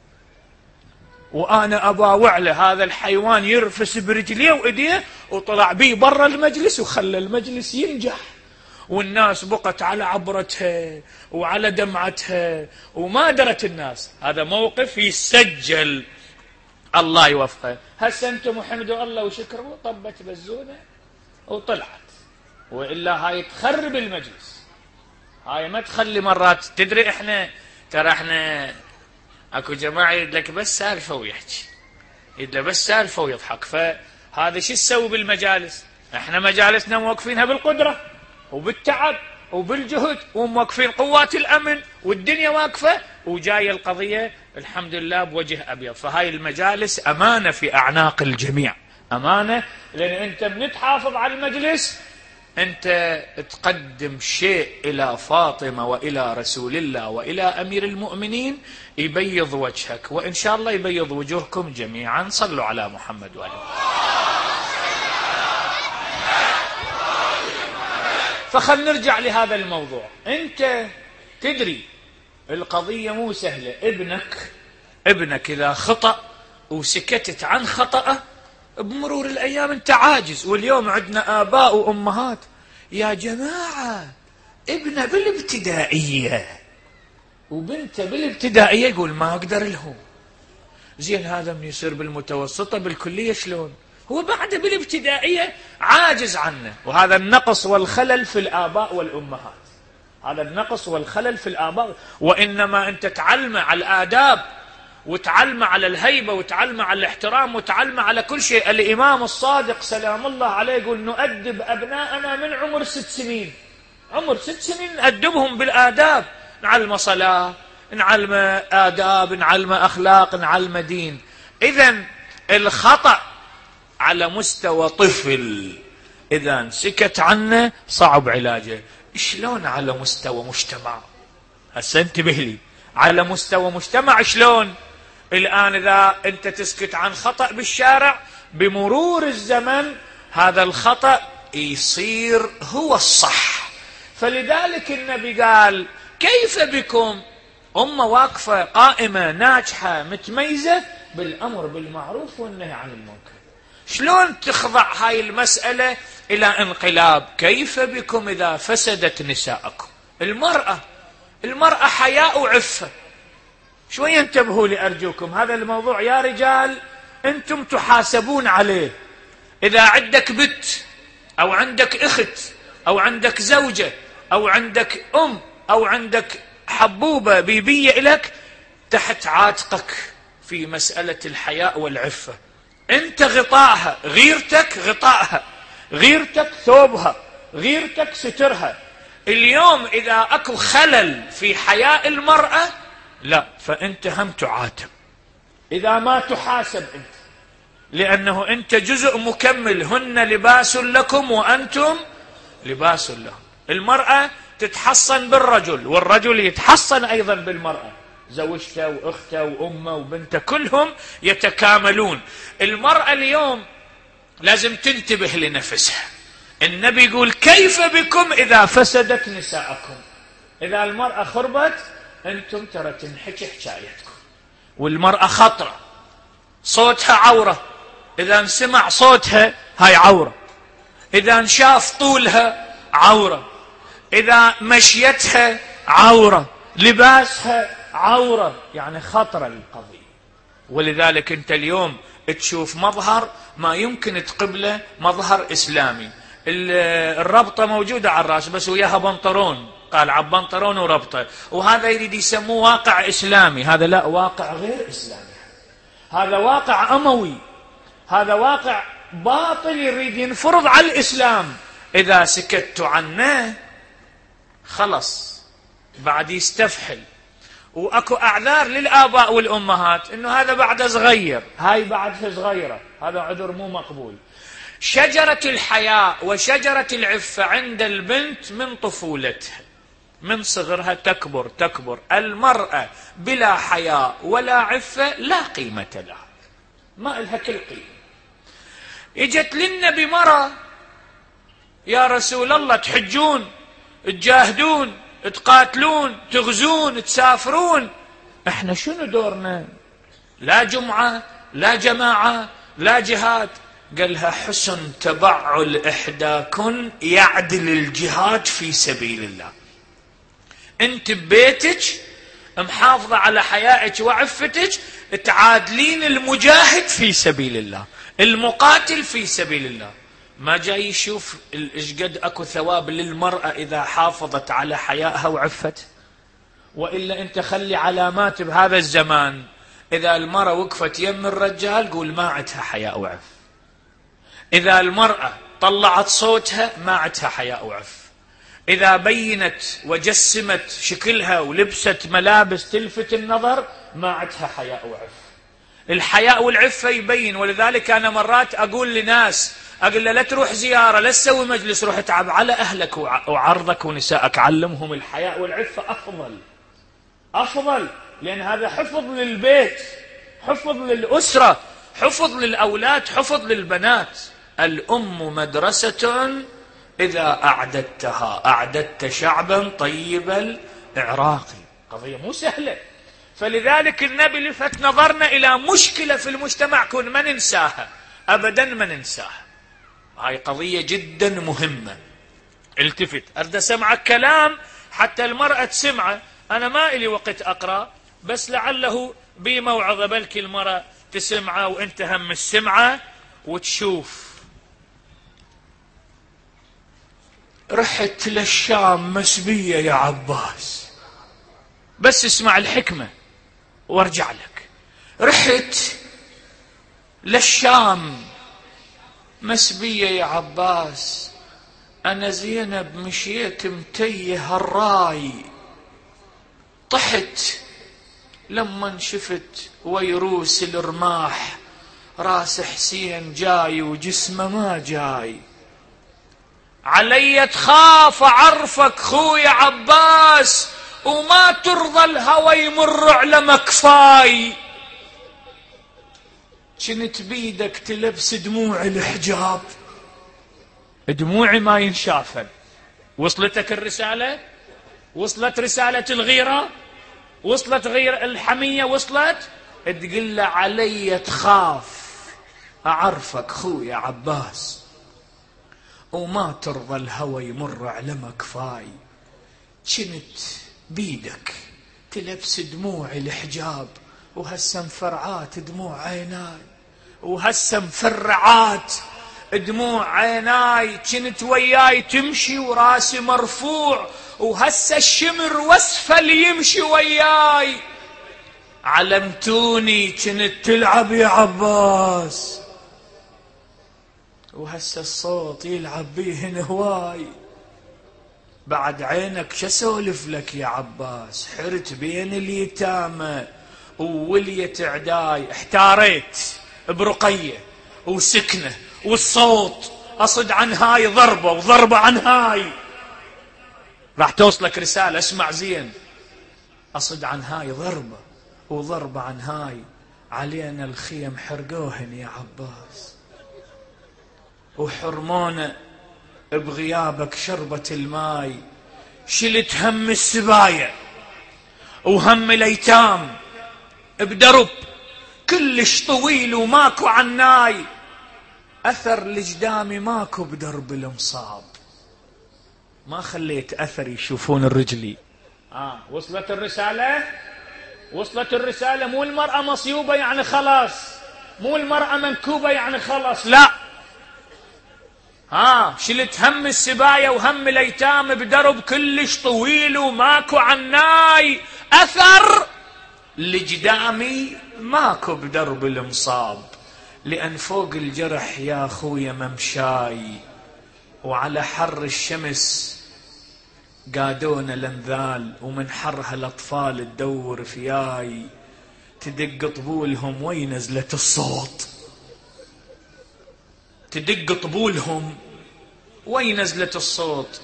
وانا اباوع له هذا الحيوان يرفس برجليه وايديه، وطلع بيه برا المجلس وخلى المجلس ينجح، والناس بقت على عبرتها وعلى دمعتها وما درت الناس. هذا موقف يسجل الله يوفقه. هسه انتم وحمدوا الله وشكروا طبت بزونه وطلعت، والا هاي تخرب المجلس. هاي ما تخلي مرات. تدري احنا ترى احنا اكو جماعه يدلك بس سالفه ويحكي، يدلك بس سالفه ويضحك. فهذا شو تسوي بالمجالس؟ احنا مجالسنا موقفينها بالقدره وبالتعب وبالجهد، وموقفين قوات الامن والدنيا واقفه، وجايه القضيه الحمد لله بوجه ابيض. فهاي المجالس امانه في اعناق الجميع، امانه، لان انت من تحافظ على المجلس انت تقدم شيء الى فاطمه والى رسول الله والى امير المؤمنين يبيض وجهك، وان شاء الله يبيض وجوهكم جميعا. صلوا على محمد وآله. فخلنا نرجع لهذا الموضوع. انت تدري القضيه مو سهله. ابنك ابنك اذا خطأ وسكتت عن خطأه بمرور الايام انت عاجز. واليوم عندنا اباء وامهات يا جماعه ابنه بالابتدائيه وبنته بالابتدائيه يقول ما اقدر لهم. زين هذا من يصير بالمتوسطه بالكليه شلون؟ هو بعد بالابتدائيه عاجز عنه. وهذا النقص والخلل في الاباء والامهات، هذا النقص والخلل في الاباء. وانما انت تعلمه على الاداب وتعلمه على الهيبه وتعلمه على الاحترام وتعلمه على كل شيء. الامام الصادق سلام الله عليه يقول نؤدب ابناءنا من عمر ست سنين. عمر ست سنين نأدبهم بالاداب، نعلمه صلاه، نعلمه آداب، نعلمه أخلاق، نعلمه دين. إذن الخطأ على مستوى طفل إذا سكت عنه صعب علاجه. شلون على مستوى مجتمع؟ هسه انتبه لي، على مستوى مجتمع شلون؟ الآن إذا أنت تسكت عن خطأ بالشارع بمرور الزمن هذا الخطأ يصير هو الصح. فلذلك النبي قال كيف بكم أمة واقفة قائمة ناجحة متميزة بالأمر بالمعروف والنهي عن المنكر، شلون تخضع هاي المسألة إلى انقلاب؟ كيف بكم إذا فسدت نساءكم؟ المرأة المرأة حياء وعفة. شوية انتبهوا لي أرجوكم، هذا الموضوع يا رجال أنتم تحاسبون عليه. إذا عندك بنت أو عندك أخت أو عندك زوجة أو عندك أم أو عندك حبوبة بيبية لك تحت عاتقك في مسألة الحياء والعفة، أنت غطاءها، غيرتك غطاءها، غيرتك ثوبها، غيرتك سترها. اليوم إذا أكو خلل في حياء المرأة لا فأنت هم تعاتب إذا ما تحاسب أنت، لأنه أنت جزء مكمل. هن لباس لكم وأنتم لباس لهم. المرأة تتحصن بالرجل والرجل يتحصن أيضا بالمرأة، زوجته وأخته وأمه وبنته كلهم يتكاملون. المرأة اليوم لازم تنتبه لنفسها. النبي يقول كيف بكم إذا فسدت نساءكم؟ إذا المرأة خربت أنتم ترى تنحكي حكايتكم. والمرأة خطرة، صوتها عورة، إذا سمع صوتها هاي عورة. إذا انشاف طولها عورة، إذا مشيتها عورة، لباسها عورة، يعني خطرة للقضية. ولذلك أنت اليوم تشوف مظهر ما يمكن تقبله مظهر إسلامي، الربطة موجودة على الرأس بس وياها بنطرون، قال عب بنطرون وربطة، وهذا يريد يسموه واقع إسلامي. هذا لا، واقع غير إسلامي، هذا واقع أموي، هذا واقع باطل يريد ينفرض على الإسلام. إذا سكت عنه خلص بعد يستفحل. وأكو أعذار للآباء والأمهات إنه هذا بعد صغير، هاي بعدها صغيرة، هذا عذر مو مقبول. شجرة الحياء وشجرة العفة عند البنت من طفولتها، من صغرها تكبر تكبر. المرأة بلا حياء ولا عفة لا قيمة لها، ما لها كل قيمة. اجت للنبي مرة: يا رسول الله تحجون، تجاهدون، تقاتلون، تغزون، تسافرون، احنا شنو دورنا؟ لا جمعة، لا جماعة، لا جهاد. قالها: حسن تبعل إحداكن يعدل الجهاد في سبيل الله. انت ببيتك محافظة على حيائك وعفتك، تعادلين المجاهد في سبيل الله، المقاتل في سبيل الله. ما جاي يشوف ايش قد اكو ثواب للمرأة اذا حافظت على حيائها وعفتها. والا انت خلي علامات بهذا الزمان، اذا المرأة وقفت يم الرجال قول ما عندها حياء وعف، اذا المرأة طلعت صوتها ما عندها حياء وعف، اذا بينت وجسمت شكلها ولبست ملابس تلفت النظر ما عندها حياء وعف. الحياء والعفة يبين. ولذلك انا مرات اقول لناس، أقول له: لا تروح زيارة، لا تسوي مجلس، روح اتعب على أهلك وعرضك ونسائك، علمهم الحياء والعفة. أفضل أفضل، لأن هذا حفظ للبيت، حفظ للأسرة، حفظ للأولاد، حفظ للبنات. الأم مدرسة إذا أعددتها أعددت شعبا طيب الإعراق. قضية مو سهلة. فلذلك النبي لفت نظرنا إلى مشكلة في المجتمع كن ما ننساها أبدا، ما ننساها. هاي قضية جدا مهمة. التفت، أريد أسمعك كلام حتى المرأة تسمعه. أنا ما إلي وقت أقرأ، بس لعله بموعظة بلكي المرأة تسمعه وأنت هم السمعة وتشوف. رحت للشام مسبية يا عباس، بس اسمع الحكمة وارجع لك. رحت للشام مسبية يا عباس، أنا زينب مشيت متيه الراي، طحت لما شفت ويروس الرماح راس حسين جاي وجسمه ما جاي. علي تخاف أعرفك خويا عباس، وما ترضى الهوى يمر على مكفاي. كنت بيدك تلبس دموع الحجاب، دموعي ما ينشافن. وصلتك الرسالة؟ وصلت رسالة الغيرة؟ وصلت غير الحمية؟ وصلت؟ تقول له: علي تخاف أعرفك خويا عباس، وما ترضى الهوى يمر على مكفاي. كنت بيدك تلبس دموع الحجاب، وهسه مفرعات دموع عيناي، وهسه مفرعات دموع عيناي. كنت وياي تمشي وراسي مرفوع، وهسه الشمر واسفل يمشي وياي. علمتوني كنت تلعب يا عباس، وهسه الصوت يلعب بيه هواي. بعد عينك شسولف لك يا عباس، حرت بين اليتامى وولية عداي. احتاريت برقية وسكنة والصوت، أصد عن هاي ضربة وضربة عن هاي. راح توصلك رسالة، اسمع زين. أصد عن هاي ضربة وضربة عن هاي، علينا الخيم حرقوهن يا عباس، وحرمونا بغيابك شربة الماي. شلت هم السبايا وهم الأيتام بدرب كلش طويل وماكو عناي. أثر لجدامي ماكو بدرب المصاب، ما خليت أثر يشوفون الرجلي. آه وصلت الرسالة؟ وصلت الرسالة. مو المرأة مصيوبة يعني خلاص، مو المرأة منكوبة يعني خلاص، لا. ها شلت هم السبايا وهم الأيتام بدرب كلش طويل وماكو عناي أثر لجدامي ماكو بدرب المصاب، لأن فوق الجرح يا أخويا ممشاي، وعلى حر الشمس قادونا الانذال، ومن حرها الأطفال تدور فياي، تدق طبولهم وين نزلت الصوت، تدق طبولهم وين نزلت الصوت،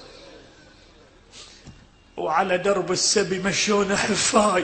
وعلى درب السبي مشونا حفاي،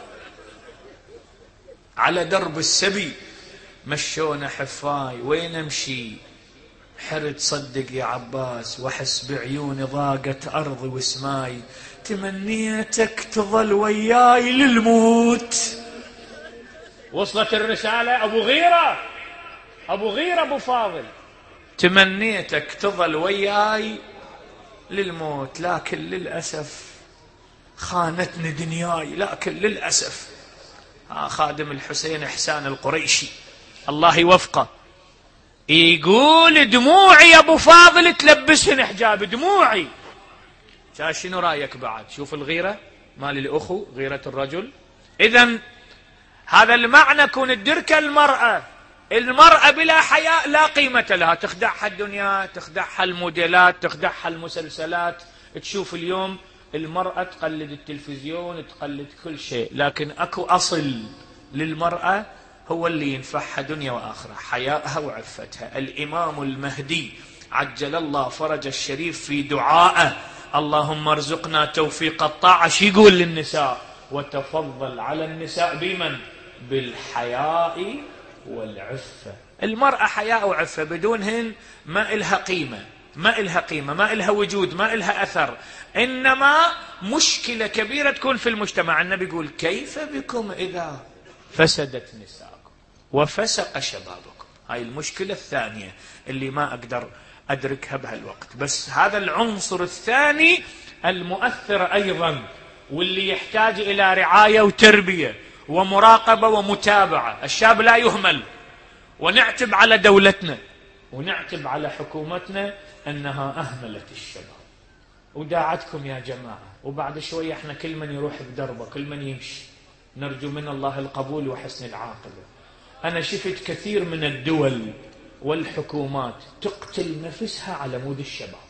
على درب السبي مشونا حفاي، وين امشي حرد صدق يا عباس، واحس بعيوني ضاقت ارضي وسماي، تمنيتك تظل وياي للموت. وصلت الرسالة؟ ابو غيرة، ابو غيرة ابو فاضل، تمنيتك تظل وياي للموت، لكن للأسف خانتني دنياي، لكن للأسف. آه خادم الحسين إحسان القريشي الله يوفقه يقول دموعي يا ابو فاضل تلبسهن حجاب، دموعي. شنو رايك بعد؟ شوف الغيرة مال الاخو، غيرة الرجل. اذا هذا المعنى كون الدركة المرأة، المرأة بلا حياء لا قيمة لها، تخدعها الدنيا، تخدعها الموديلات، تخدعها المسلسلات. تشوف اليوم المرأة تقلد التلفزيون، تقلد كل شيء، لكن اكو اصل للمرأة هو اللي ينفعها دنيا وآخرة، حياءها وعفتها. الإمام المهدي عجل الله فرج الشريف في دعائه اللهم ارزقنا توفيق الطاعة، شو يقول للنساء؟ وتفضل على النساء بمن؟ بالحياء والعفة. المرأة حياء وعفة، بدونهن ما إلها قيمة، ما إلها قيمة، ما إلها وجود، ما إلها أثر، إنما مشكلة كبيرة تكون في المجتمع. النبي يقول كيف بكم إذا فسدت نساءكم وفسق شبابكم. هاي المشكلة الثانية اللي ما أقدر أدركها بهالوقت، بس هذا العنصر الثاني المؤثر أيضا، واللي يحتاج إلى رعاية وتربية ومراقبة ومتابعة. الشاب لا يهمل، ونعتب على دولتنا ونعتب على حكومتنا أنها أهملت الشباب. وداعتكم يا جماعة، وبعد شوية احنا كل من يروح بدربه، كل من يمشي، نرجو من الله القبول وحسن العاقبة. أنا شفت كثير من الدول والحكومات تقتل نفسها على مود الشباب،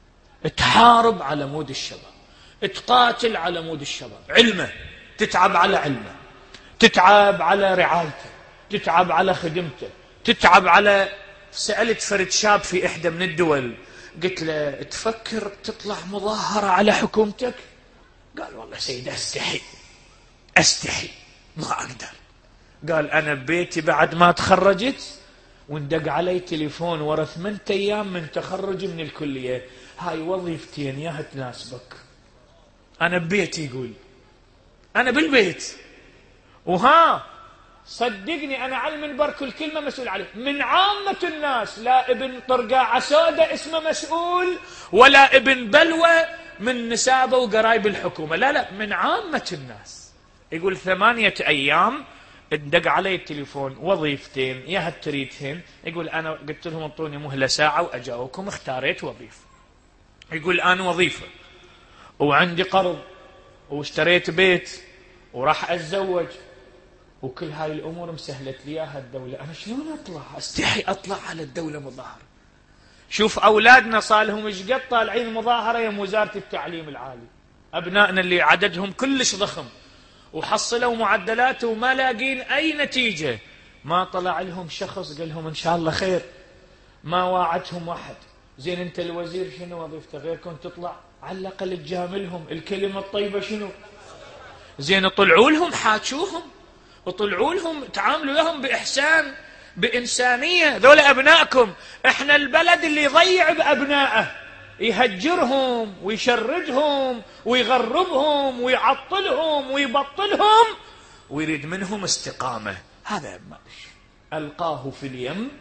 تحارب على مود الشباب، تقاتل على مود الشباب، علمه تتعب على علمه، تتعب على رعايته، تتعب على خدمته، تتعب على. سألت فرد شاب في إحدى من الدول، قلت له تفكر تطلع مظاهرة على حكومتك؟ قال والله سيد أستحي أستحي ما أقدر. قال أنا ببيتي بعد ما تخرجت وندق علي تليفون ورا ثمانية أيام من تخرجي من الكلية، هاي وظيفتين ياها تناسبك. أنا ببيتي، يقول أنا بالبيت، وها صدقني أنا على المنبر كل كلمة مسؤول عليه من عامة الناس، لا ابن طرقاعة سودة اسمه مسؤول، ولا ابن بلوى من نسابة وقرايب الحكومة، لا لا، من عامة الناس. يقول ثمانية أيام اندق علي التليفون وظيفتين يا تريدهن، يقول أنا قلت لهم انطوني مهلة ساعة وأجاوبكم، اختاريت وظيفة. يقول أنا وظيفة وعندي قرض واشتريت بيت وراح أتزوج، وكل هاي الأمور مسهلت لي إياها الدولة، أنا شلون أطلع؟ أستحي أطلع على الدولة مظاهرة. شوف أولادنا صالهم إيش قد طالعين مظاهرة يم وزارة التعليم العالي، أبنائنا اللي عددهم كلش ضخم وحصلوا معدلات وما لاقين أي نتيجة، ما طلع لهم شخص قال لهم إن شاء الله خير، ما واعدهم واحد. زين أنت الوزير شنو وظيفته غيركم تطلع على الأقل تجاملهم، الكلمة الطيبة شنو؟ زين طلعوا لهم حاجوهم، وطلعوا لهم تعاملوا لهم بإحسان بإنسانية. ذولا أبنائكم، إحنا البلد اللي يضيع بأبنائه، يهجرهم ويشردهم ويغربهم ويعطلهم ويبطلهم ويريد منهم استقامة. هذا ألقاه في اليم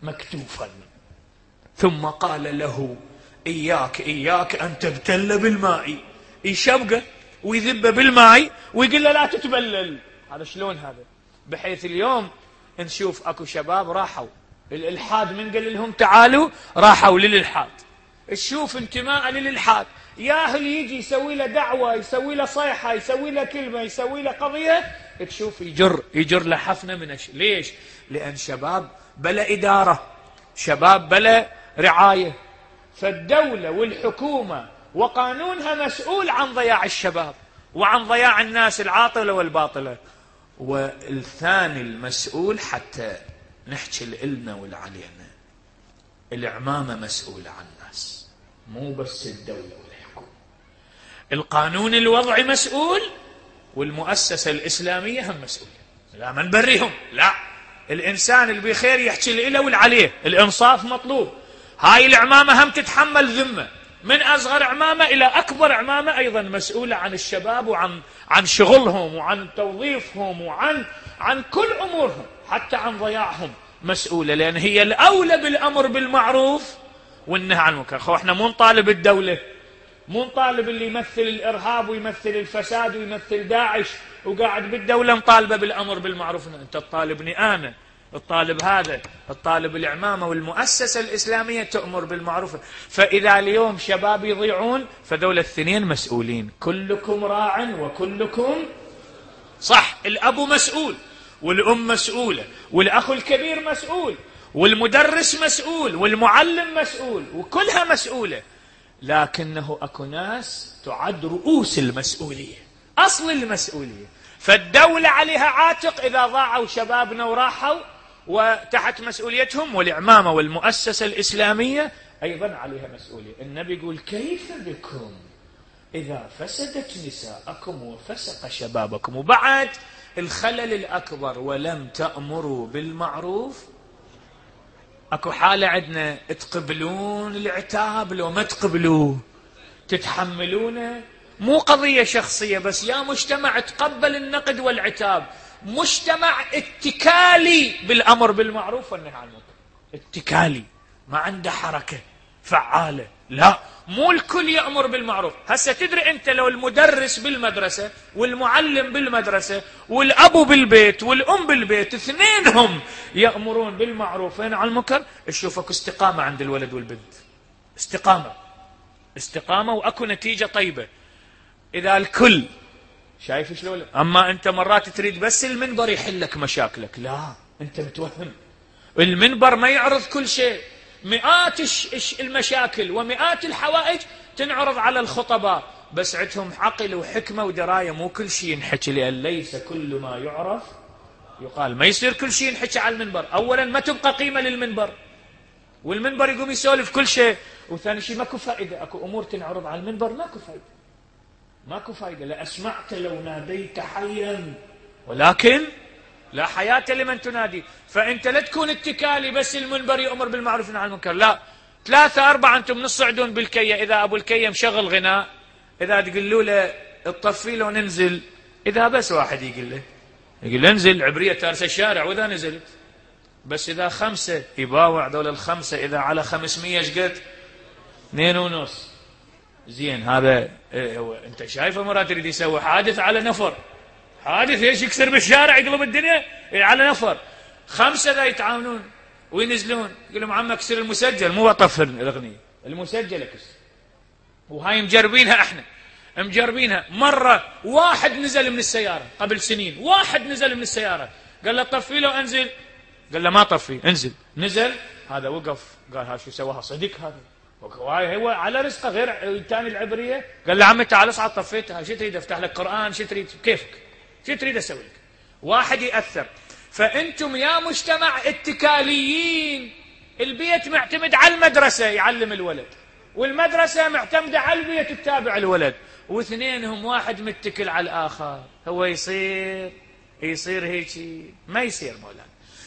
مكتوفا، ثم قال له إياك إياك أن تبتل بالماء، يشبقه ويذبه بالماء ويقول له لا تتبلل. هذا شلون هذا؟ بحيث اليوم نشوف أكو شباب راحوا الإلحاد، من قال لهم تعالوا راحوا للإلحاد، تشوف انتماء للإلحاد، ياهل يجي يسوي له دعوة، يسوي له صيحة، يسوي له كلمة، يسوي له قضية، تشوف يجر يجر له حفنة من أش... ليش؟ لأن شباب بلا إدارة، شباب بلا رعاية، فالدولة والحكومة وقانونها مسؤول عن ضياع الشباب وعن ضياع الناس العاطلة والباطلة. والثاني المسؤول حتى نحكي لنا والعلينا، العمامة مسؤولة عن الناس، مو بس الدولة والحكومة. القانون الوضعي مسؤول، والمؤسسة الإسلامية هم مسؤولة. لا ما نبريهم، لا، الإنسان اللي بخير يحكي له والعليه، الإنصاف مطلوب. هاي العمامة هم تتحمل ذمة، من أصغر عمامة إلى أكبر عمامة أيضا مسؤولة عن الشباب وعن عن شغلهم وعن توظيفهم وعن عن كل أمورهم، حتى عن ضياعهم مسؤولة، لأن هي الأولى بالأمر بالمعروف والنهي عن المنكر. خو احنا مو نطالب الدولة، مو نطالب اللي يمثل الإرهاب ويمثل الفساد ويمثل داعش وقاعد بالدولة نطالبه بالأمر بالمعروف. أنت تطالبني أنا، الطالب هذا الطالب العمامة والمؤسسة الإسلامية تأمر بالمعروف. فإذا اليوم شباب يضيعون فدول الاثنين مسؤولين، كلكم راع وكلكم صح. الأب مسؤول والأم مسؤولة والأخ الكبير مسؤول والمدرس مسؤول والمعلم مسؤول، وكلها مسؤولة، لكنه أكو ناس تعد رؤوس المسؤولية، أصل المسؤولية. فالدولة عليها عاتق إذا ضاعوا شبابنا وراحوا وتحت مسؤوليتهم، والإعمامة والمؤسسة الإسلامية أيضا عليها مسؤولية. النبي يقول كيف بكم إذا فسدت نساءكم وفسق شبابكم. وبعد الخلل الأكبر ولم تأمروا بالمعروف. أكو حالة عندنا تقبلون العتاب لو ما تقبلوه تتحملونه، مو قضية شخصية بس، يا مجتمع تقبل النقد والعتاب، مجتمع اتكالي بالأمر بالمعروف والنهي عن المنكر، اتكالي ما عنده حركة فعالة. لا، مو الكل يأمر بالمعروف. هسه تدري أنت لو المدرس بالمدرسة والمعلم بالمدرسة والأب بالبيت والأم بالبيت اثنينهم يأمرون بالمعروف والنهي عن المنكر، تشوفك استقامة عند الولد والبنت، استقامة استقامة وأكو نتيجة طيبة. إذا الكل شايف شلون. أما أنت مرات تريد بس المنبر يحلك مشاكلك، لا، أنت متوهم. المنبر ما يعرض كل شيء، مئات المشاكل ومئات الحوائج تنعرض على الخطباء، بس عندهم عقل وحكمة ودراية، مو كل شيء ينحكي، لأن ليس كل ما يعرف يقال. ما يصير كل شيء ينحكي على المنبر. أولا ما تبقى قيمة للمنبر، والمنبر يقوم يسولف كل شيء. وثاني شيء ماكو فائدة، أكو أمور تنعرض على المنبر ماكو فائدة، ماكو فائدة. لأسمعت لو ناديت حيا ولكن لا حياة لمن تنادي. فأنت لا تكون اتكالي بس المنبر يأمر بالمعروف والنهي عن المنكر، لا، ثلاثة أربعة أنتم نصعدون بالكية. إذا أبو الكية مشغل غناء، إذا تقولوا له اطفي له ننزل، إذا بس واحد يقول له يقول له انزل، عبرية تارس الشارع، وإذا نزلت. بس إذا خمسة يباوع دول الخمسة، إذا على خمسمية ايش قد؟ اثنين ونص. زين هذا إيه هو. أنت شايفه مرات يريد يسوي حادث على نفر، حادث ايش يكسر بالشارع يقلب الدنيا إيه على نفر. خمسة ذا يتعاونون وينزلون، يقول لهم عم اكسر المسجل، مو اطفر الاغنيه، المسجل اكسر. وهاي مجربينها احنا، مجربينها. مره واحد نزل من السياره قبل سنين، واحد نزل من السياره قال له طفي له انزل، قال له ما طفي انزل. نزل هذا وقف قال ها شو سواها صدق هذا، وهاي هو على رزقه. غير الثاني العبريه قال له عمي تعال اصعد طفيتها، شو تريد افتح لك قران، شو تريد كيفك، شو تريد اسوي لك. واحد ياثر. فانتم يا مجتمع اتكاليين، البيت معتمد على المدرسه يعلم الولد، والمدرسه معتمده على البيت تتابع الولد، واثنينهم واحد متكل على الاخر، هو يصير يصير هيك ما يصير مولانا.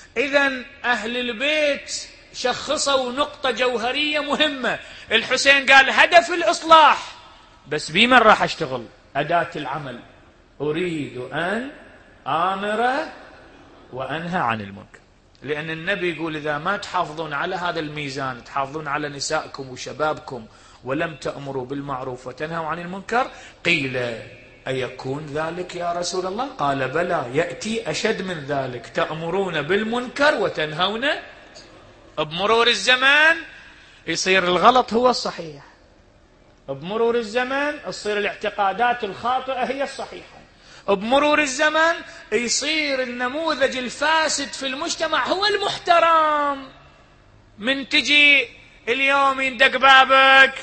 اذا اهل البيت شخصوا نقطه جوهريه مهمه. الحسين قال هدف الاصلاح، بس بمن راح اشتغل؟ اداه العمل. اريد ان امر وانهى عن المنكر. لأن النبي يقول إذا ما تحافظون على هذا الميزان، تحافظون على نسائكم وشبابكم ولم تأمروا بالمعروف وتنهوا عن المنكر، قيل أيكون ذلك يا رسول الله؟ قال بلى، يأتي أشد من ذلك، تأمرون بالمنكر وتنهون. بمرور الزمان يصير الغلط هو الصحيح، بمرور الزمان تصير الاعتقادات الخاطئة هي الصحيحة، بمرور الزمن يصير النموذج الفاسد في المجتمع هو المحترم. من تجي اليوم يندق بابك،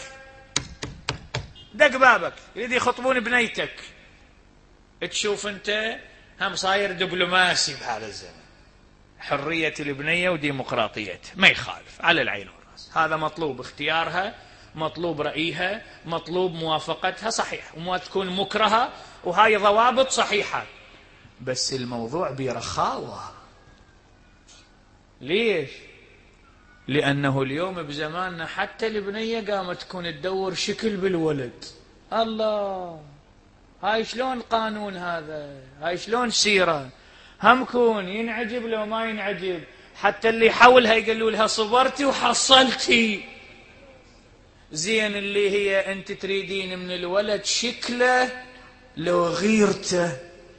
دق بابك يريد يخطبون بنيتك، تشوف انت هم صاير دبلوماسي بهذا الزمن، حرية البنية وديمقراطيته، ما يخالف، على العين والراس، هذا مطلوب اختيارها، مطلوب رأيها، مطلوب موافقتها، صحيح، وما تكون مكرهة، وهاي ضوابط صحيحة، بس الموضوع برخاوة. ليش؟ لأنه اليوم بزماننا حتى البنية قامت تكون تدور شكل بالولد. الله، هاي شلون قانون هذا؟ هاي شلون سيرة؟ هم كون ينعجب لو ما ينعجب، حتى اللي حولها يقولوا لها صبرتي وحصلتي. زين اللي هي أنت تريدين من الولد شكله لو غيرته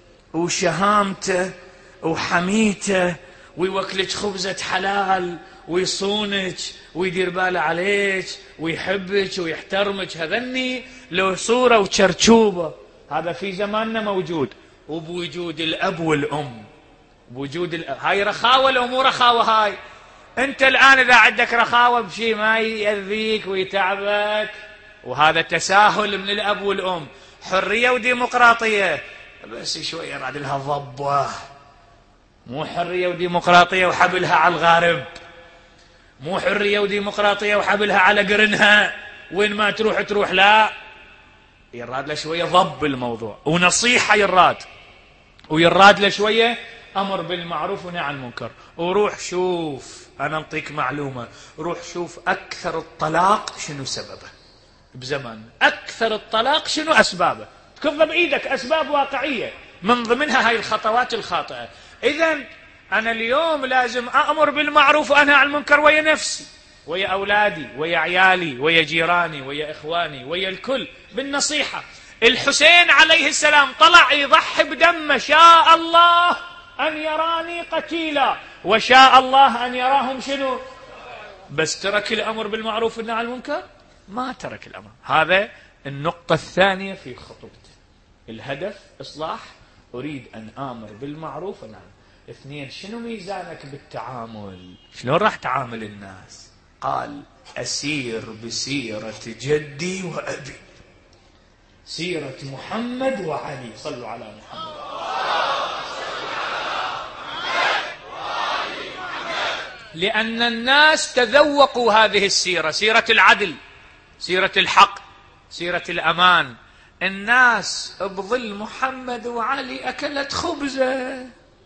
وشهامته وحميته ويوكلك خبزة حلال ويصونك ويدير باله عليك ويحبك ويحترمك، هذني لو صورة وشرشوبة. هذا في زماننا موجود، وبوجود الأب والأم، بوجود الأب. هاي رخاوة لو مو رخاوة؟ هاي أنت الآن إذا عندك رخاوة بشي ما يأذيك ويتعبك، وهذا تساهل من الأب والأم. حرية وديمقراطية بس شوية راد لها ضبة، مو حرية وديمقراطية وحبلها على الغارب، مو حرية وديمقراطية وحبلها على قرنها وين ما تروح تروح، لا، يراد له شوية ضب الموضوع ونصيحة، يراد ويراد له شوية أمر بالمعروف ونهي عن المنكر. وروح شوف، أنا أنطيك معلومة، روح شوف أكثر الطلاق شنو سببه بزمان، أكثر الطلاق شنو أسبابه، تكذب بإيدك أسباب واقعية، من ضمنها هاي الخطوات الخاطئة. إذن أنا اليوم لازم أأمر بالمعروف وأنهى عن المنكر ويا نفسي ويا أولادي ويا عيالي ويا جيراني ويا إخواني ويا الكل بالنصيحة. الحسين عليه السلام طلع يضحي بدمه، شاء الله أن يراني قتيلا وشاء الله أن يراهم شنو، بس ترك الأمر بالمعروف والنهي عن المنكر؟ ما ترك الأمر. هذا النقطة الثانية في خطبته. الهدف إصلاح، أريد أن آمر بالمعروف ونهى. اثنين، شنو ميزانك بالتعامل؟ شلون راح تعامل الناس؟ قال أسير بسيرة جدي وأبي، سيرة محمد وعلي، صلوا على محمد. لأن الناس تذوقوا هذه السيرة، سيرة العدل، سيرة الحق، سيرة الأمان. الناس بظل محمد وعلي أكلت خبزة،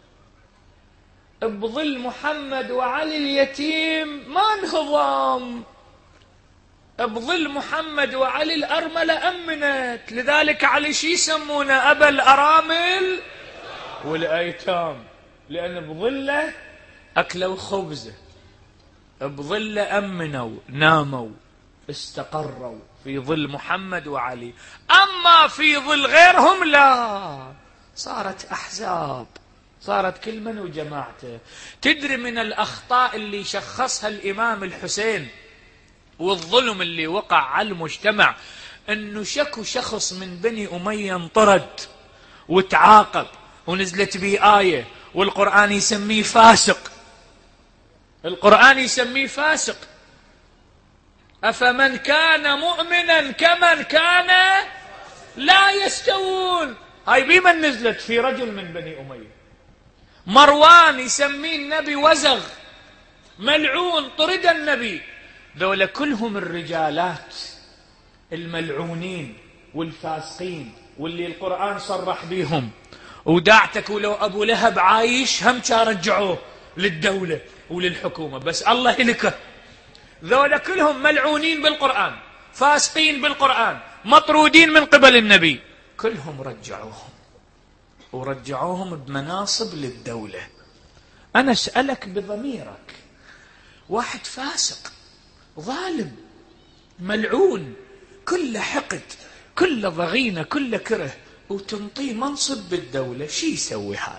بظل محمد وعلي اليتيم ما انهضم، بظل محمد وعلي الأرملة أمنت. لذلك علي شي يسمونه أبا الأرامل والأيتام، لأن بظله أكلوا خبزة، بظله أمنوا، ناموا، استقروا في ظل محمد وعلي. أما في ظل غيرهم لا، صارت أحزاب، صارت كل من وجماعته. تدري من الأخطاء اللي شخصها الإمام الحسين والظلم اللي وقع على المجتمع، أنه شكو شخص من بني أمية انطرد وتعاقب ونزلت به آية، والقرآن يسميه فاسق، القرآن يسميه فاسق. أفمن كان مؤمنا كمن كان لا يستوون. هاي بمن نزلت؟ في رجل من بني أمية. مروان يسميه النبي وزغ، ملعون، طرد النبي. ذولا كلهم الرجالات الملعونين والفاسقين واللي القرآن صرح بيهم. وداعتك ولو أبو لهب عايش هم كان رجعوه للدولة وللحكومة، بس الله هلكه. ذولا كلهم ملعونين بالقرآن، فاسقين بالقرآن، مطرودين من قبل النبي، كلهم رجعوهم ورجعوهم بمناصب للدولة. أنا أسألك بضميرك، واحد فاسق ظالم ملعون كل حقد كل ضغينة كل كره، وتنطيه منصب بالدولة، شي يسوي هذا؟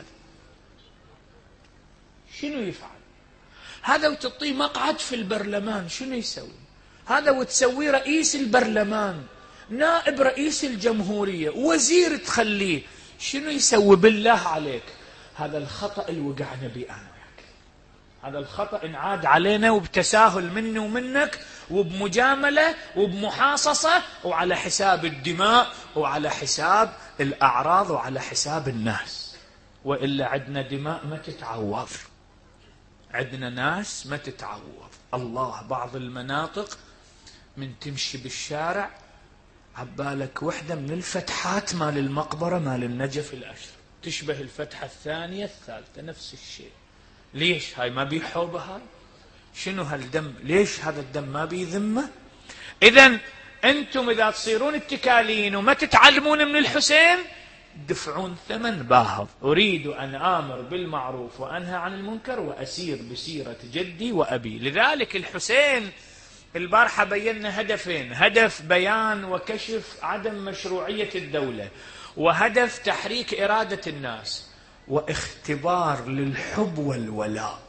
شنو يفعل هذا؟ وتعطيه مقعد في البرلمان، شنو يسوي هذا؟ وتسويه رئيس البرلمان، نائب رئيس الجمهورية، وزير تخليه، شنو يسوي بالله عليك؟ هذا الخطأ اللي وقعنا به أنا وياك، هذا الخطأ انعاد علينا وبتساهل مني ومنك وبمجاملة وبمحاصصة وعلى حساب الدماء وعلى حساب الأعراض وعلى حساب الناس. وإلا عندنا دماء ما تتعوض، عندنا ناس ما تتعوض. الله بعض المناطق من تمشي بالشارع عبالك وحدة من الفتحات مال المقبرة مال النجف الأشرف تشبه الفتحة الثانية الثالثة نفس الشيء. ليش؟ هاي ما بي حوبة؟ هاي شنو هالدم؟ ليش هذا الدم ما بي ذمة؟ إذن أنتم إذا تصيرون اتكاليين وما تتعلمون من الحسين دفعون ثمن باهظ. أريد أن آمر بالمعروف وأنهى عن المنكر وأسير بسيرة جدي وأبي. لذلك الحسين البارحة بينا هدفين: هدف بيان وكشف عدم مشروعية الدولة، وهدف تحريك إرادة الناس، واختبار للحب والولاء،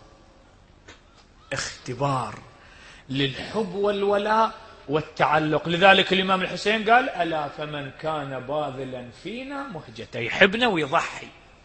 اختبار للحب والولاء والتعلق. لذلك الإمام الحسين قال: ألا فمن كان باذلا فينا مهجته، يحبنا ويضحي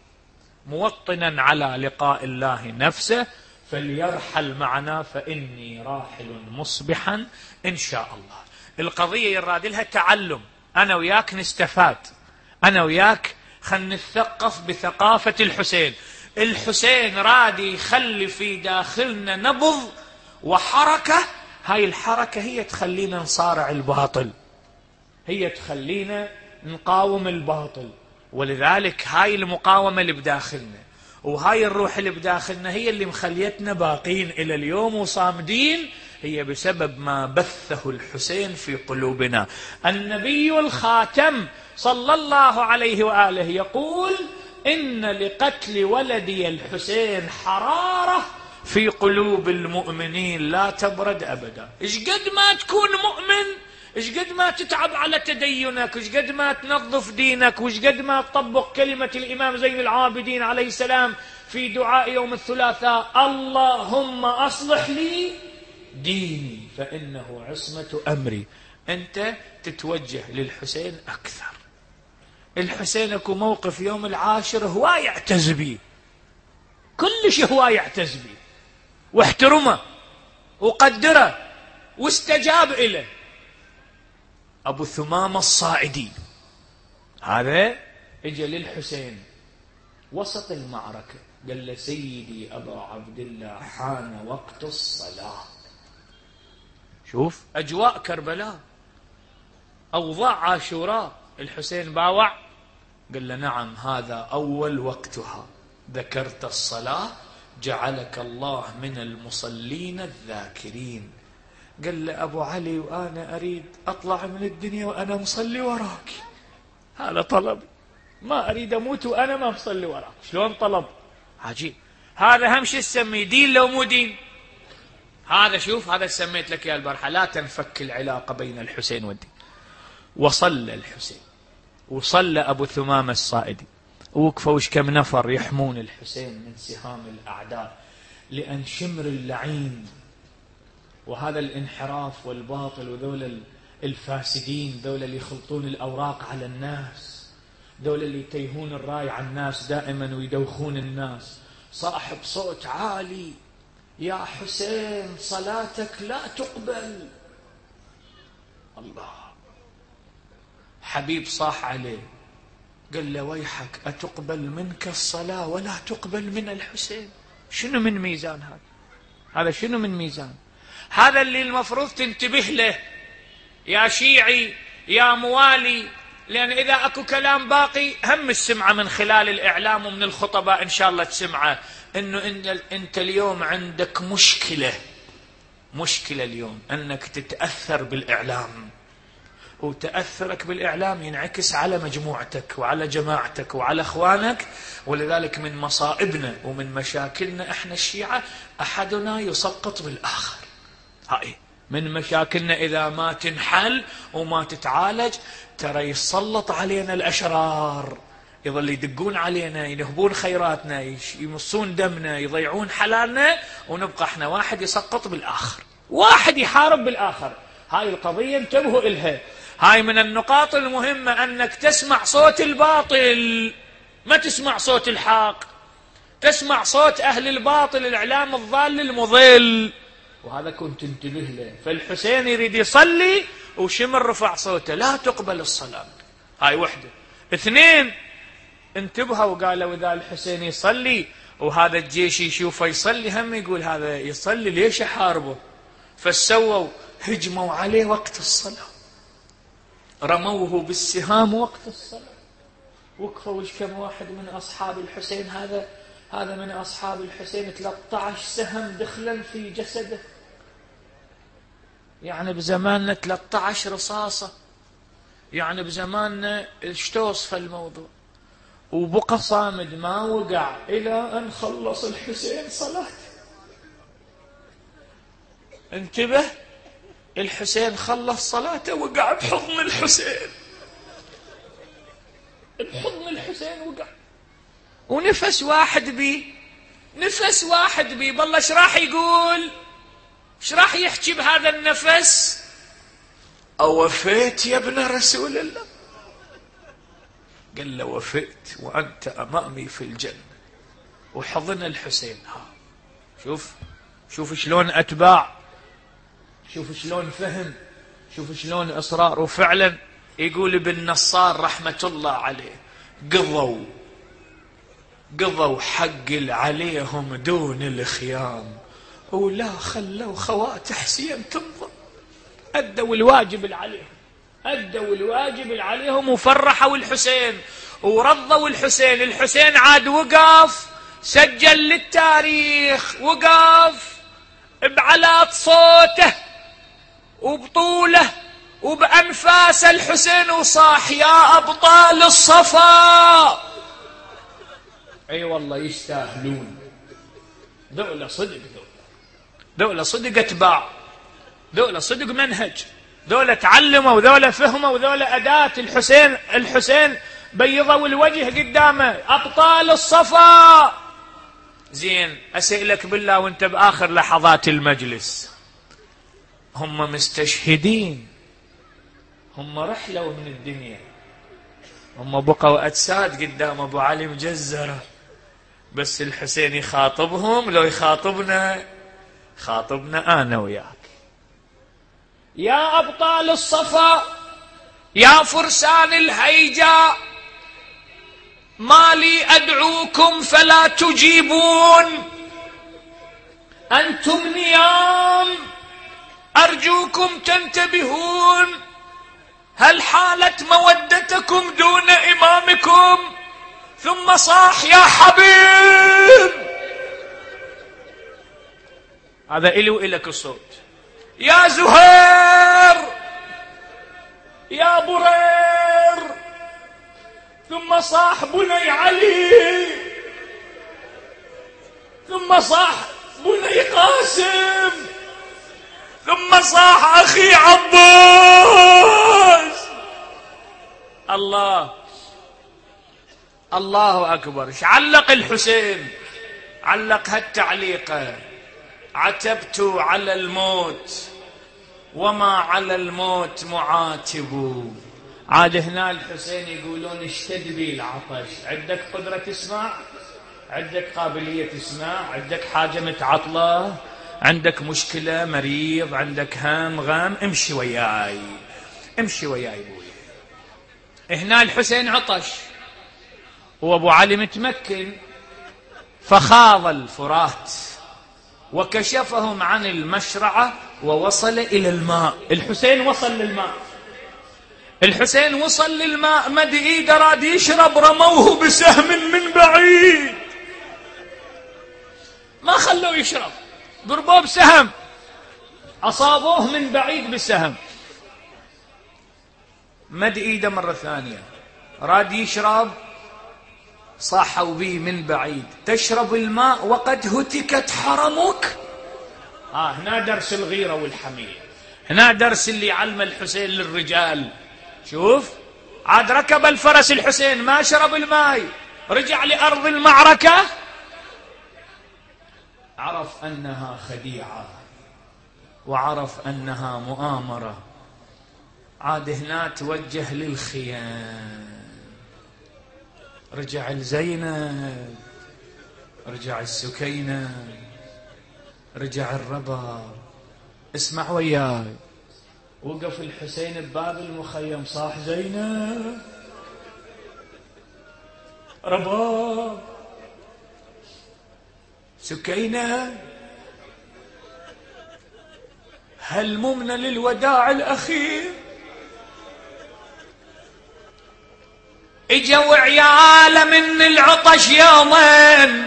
موطنا على لقاء الله نفسه فليرحل معنا فإني راحل مصبحا إن شاء الله. القضية يراد لها تعلم، أنا وياك نستفاد، أنا وياك خلنا نتثقف بثقافة الحسين. الحسين رادي يخلي في داخلنا نبض وحركة، هاي الحركة هي تخلينا نصارع الباطل، هي تخلينا نقاوم الباطل. ولذلك هاي المقاومة اللي بداخلنا وهاي الروح اللي بداخلنا هي اللي مخليتنا باقين إلى اليوم وصامدين، هي بسبب ما بثه الحسين في قلوبنا. النبي الخاتم صلى الله عليه وآله يقول: إن لقتل ولدي الحسين حرارة في قلوب المؤمنين لا تبرد أبدا. إيش قد ما تكون مؤمن، إيش قد ما تتعب على تدينك، إيش قد ما تنظف دينك، وإيش قد ما تطبق كلمة الإمام زين العابدين عليه السلام في دعاء يوم الثلاثاء: اللهم أصلح لي ديني فإنه عصمة أمري، أنت تتوجه للحسين أكثر. الحسين اكو موقف يوم العاشر هو يعتز به، كلش هو يعتز به واحترمه وقدره واستجاب إليه. أبو ثمامة الصائدي هذا اجى للحسين وسط المعركة قال له: سيدي أبا عبد الله حان وقت الصلاة. شوف أجواء كربلاء، أوضاع عاشوراء. الحسين باوع قال له: نعم هذا أول وقتها، ذكرت الصلاة جعلك الله من المصلين الذاكرين. قال له: أبو علي وأنا أريد أطلع من الدنيا وأنا مصلي وراك، هذا طلب، ما أريد أموت وأنا ما مصلي وراك. شلون طلب عجيب هذا؟ هم شو تسميه؟ دين لو مو دين هذا؟ شوف هذا سميت لك يا البارحة: لا تنفك العلاقة بين الحسين والدين. وصلى الحسين وصلى أبو ثمامة الصائدي، ووقفوا كم نفر يحمون الحسين من سهام الأعداء، لأن شمر اللعين وهذا الانحراف والباطل وذول الفاسدين، ذول اللي يخلطون الأوراق على الناس، ذول اللي يتيهون الراي على الناس دائما ويدوخون الناس، صاحب صوت عالي: يا حسين صلاتك لا تقبل. الله، حبيب صاح عليه قال له: ويحك، أتقبل منك الصلاة ولا تقبل من الحسين؟ شنو من ميزان هذا؟ هذا شنو من ميزان؟ هذا اللي المفروض تنتبه له يا شيعي يا موالي، لأن إذا أكو كلام باقي هم السمعة من خلال الإعلام ومن الخطباء إن شاء الله تسمعه، إنه أنت اليوم عندك مشكلة، مشكلة اليوم أنك تتأثر بالإعلام، وتأثرك بالإعلام ينعكس على مجموعتك وعلى جماعتك وعلى أخوانك. ولذلك من مصائبنا ومن مشاكلنا إحنا الشيعة أحدنا يسقط بالآخر. هاي من مشاكلنا إذا ما تنحل وما تتعالج، ترى يسلط علينا الأشرار، يظل يدقون علينا، ينهبون خيراتنا، يمصون دمنا، يضيعون حلالنا، ونبقى احنا واحد يسقط بالآخر، واحد يحارب بالآخر. هاي القضية انتبهوا إلها. هاي من النقاط المهمة، أنك تسمع صوت الباطل، ما تسمع صوت الحق، تسمع صوت أهل الباطل، الإعلام الضال المضل، وهذا كنت انتبه له. فالحسين يريد يصلي وشمر رفع صوته، لا تقبل الصلاة. هاي وحدة. اثنين، انتبهوا وقالوا إذا الحسين يصلي وهذا الجيش يشوفه يصلي هم يقول هذا يصلي ليش أحاربه؟ فسووا هجموا عليه وقت الصلاة، رموه بالسهام وقت الصلاة. وقفوا كم واحد من أصحاب الحسين، هذا هذا من أصحاب الحسين ثلاثة عشر سهم دخلا في جسده، يعني بزماننا ثلاثة عشر رصاصة، يعني بزماننا اشتوص في الموضوع، وبقى صامد ما وقع إلى أن خلص الحسين صلاته. انتبه، الحسين خلص صلاته وقع بحضن الحسين، بحضن الحسين وقع، ونفس واحد بي، نفس واحد بي. بالله ايش راح يقول؟ ايش راح يحكي بهذا النفس؟ أوفيت يا ابن رسول الله؟ قال له وفيت وأنت أمامي في الجنة. وحضن الحسين. ها شوف شوف شلون أتباع، شوف شلون فهم، شوف شلون إصرار. وفعلا يقول ابن نصار رحمة الله عليه قضوا قضوا حق عليهم دون الخيام، ولا خلوا خوات حسين تنظر. أدوا الواجب عليهم، أدوا الواجب عليهم وفرحوا الحسين ورضوا الحسين. الحسين عاد وقف سجل للتاريخ، وقف بعلات صوته وبطوله وبأنفاس الحسين وصاح يا أبطال الصفا. أي أيوة والله يستاهلون، دولة صدق، دولة دولة صدق أتباع، دولة صدق منهج، دولة تعلموا ودولة فهموا ودولة أداة. الحسين الحسين بيضوا الوجه قدامه، أبطال الصفا. زين أسألك بالله وانت بآخر لحظات المجلس، هم مستشهدين، هم رحلوا من الدنيا، هم بقوا أجساد قدام أبو علي مجزرة، بس الحسين يخاطبهم لو يخاطبنا، خاطبنا أنا وياك. يا أبطال الصفا، يا فرسان الهيجاء، ما لي أدعوكم فلا تجيبون، أنتم نيام أرجوكم تنتبهون، هل حالت مودتكم دون إمامكم؟ ثم صاح يا حبيب، هذا إلي وإلك الصوت، يا زهير، يا برير. ثم صاح بني علي، ثم صاح بني قاسم، ثم صاح أخي عباس. الله الله أكبر. ايش علق الحسين؟ علق هالتعليقة: عتبت على الموت وما على الموت معاتب. عاد هنا الحسين يقولون اشتد بي العطش، عندك قدرة تسمع، عندك قابلية تسمع، عندك حاجة متعطلة، عندك مشكلة، مريض، عندك هم غام، امشي وياي، امشي وياي بوي. هنا الحسين عطش وابو علي متمكن، فخاض الفرات وكشفهم عن المشرعة ووصل إلى الماء. الحسين وصل للماء، الحسين وصل للماء، مد ايده راد يشرب، رموه بسهم من بعيد، ما خلوه يشرب، ضربوه بسهم، أصابوه من بعيد بسهم. مد ايده مرة ثانية، راد يشرب، صاحوا بي من بعيد: تشرب الماء وقد هتكت حرمك. آه هنا درس الغيرة والحمية، هنا درس اللي علم الحسين للرجال. شوف، عاد ركب الفرس الحسين، ما شرب الماء، رجع لأرض المعركة، عرف أنها خديعة وعرف أنها مؤامرة. عاد هنا توجه للخيام، رجع الزينب، رجع السكينة، رجع الرباب. اسمع وياي، وقف الحسين بباب المخيم، صاح زينب، رباب، سكينة، هل ممنا للوداع الأخير؟ اجوا عيال من العطش يومين،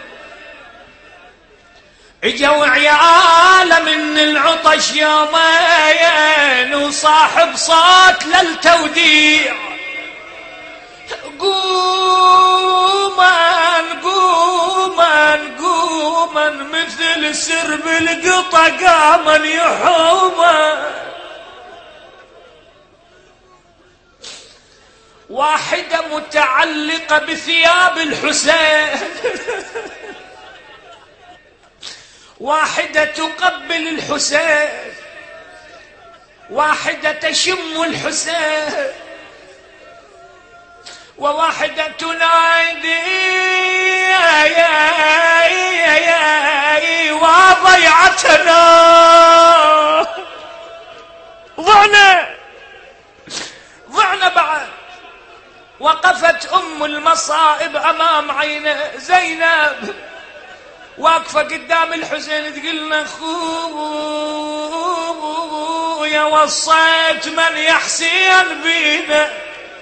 اجوا عيال من العطش يومين، وصاحب صوت للتوديع: قوما قوما قوما، مثل سرب القطا قاما يحوما. واحدة متعلقة بثياب الحسين، واحدة تقبل الحسين، واحدة تشم الحسين، وواحدة تنادي: يا يا يا يا وضيعتنا، ضعنا ضعنا بعد. وقفت أم المصائب أمام عينه زينب، واقفة قدام الحسين تقول: خويا وصيت من يحسين بينا،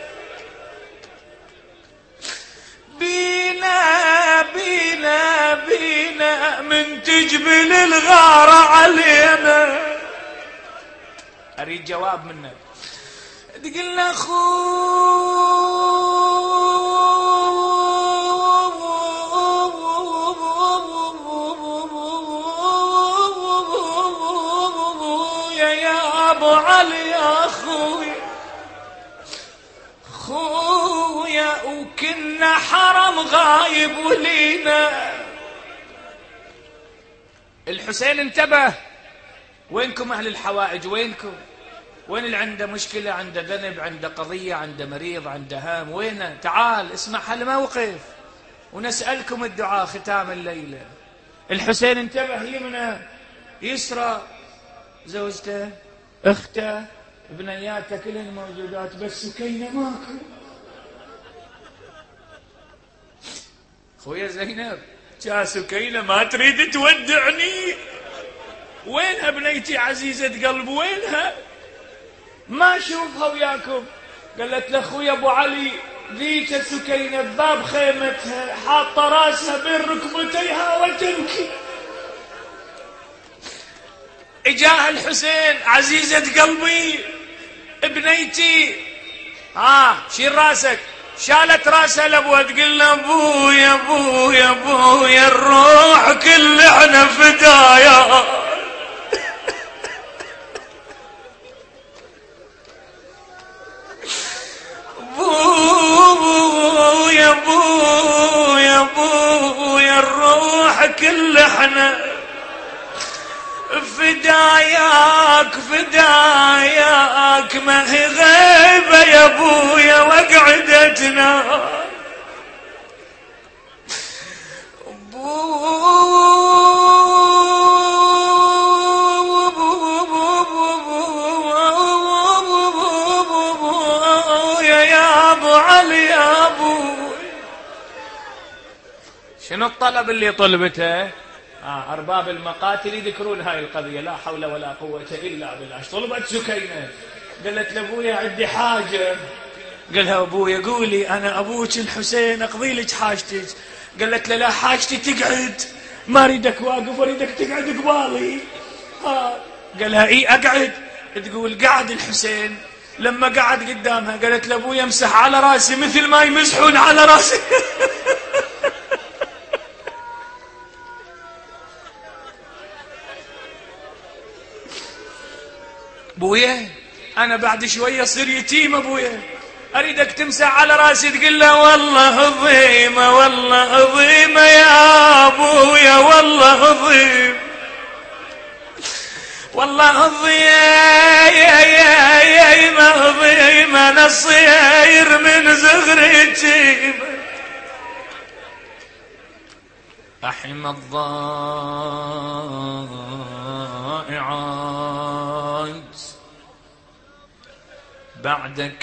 بينا بينا بينا، من تجبل الغارة علينا. أريد جواب منك. تقول: خويا يا أبو علي، يا خويا خويا، وكنا حرم غايب ولينا. الحسين انتبه: وينكم أهل الحوائج؟ وينكم؟ وين اللي عنده مشكلة، عنده ذنب، عنده قضية، عنده مريض، عنده هام؟ وينه؟ تعال اسمع هالموقف ونسألكم الدعاء ختام الليلة. الحسين انتبه: يمنى، يسرى، زوجته، اخته، بنياته، كلهن موجودات، بس سكينة ماكو. خويا زينب، جا سكينة ما تريد تودعني؟ وينها بنيتي عزيزة قلب؟ وينها؟ ما اشوفها وياكم. قالت لاخويا ابو علي: ذيك سكينة بباب خيمتها، حاطة راسها بين ركبتيها وتبكي. اجاها الحسين: عزيزة قلبي، ابنيتي، ها شيل راسك. شالت راسها لابوها، تقول له: ابويا ابويا ابويا، الروح كل احنا فدايا. ابويا ابويا ابويا، الروح كل احنا فداياك فداياك، ما هي غيبة يا ابويا وقعدتنا. يا ابو علي يا ابو، شنو الطلب اللي طلبته؟ آه أرباب المقاتل يذكرون هاي القضية: لا حول ولا قوة إلا بالله. طلبت سكينة، قالت لأبويا عندي حاجة. قالها: أبويا قولي، أنا أبوك الحسين أقضي لك حاجتك. قالت له: لا حاجتي تقعد، ما أريدك واقف، أريدك تقعد قبالي. آه. قالها: إيه أقعد. تقول: قاعد الحسين، لما قعد قدامها قالت لأبويا امسح على راسي مثل ما يمسحون على راسي. ابويا انا بعد شويه اصير يتيم، ابويا اريدك تمسح على راسي تقول له والله عظيمه والله عظيمه يا ابويا والله عظيم والله عظيمه عظيمه نصير من زغرتي. أحم الضائعات بعدك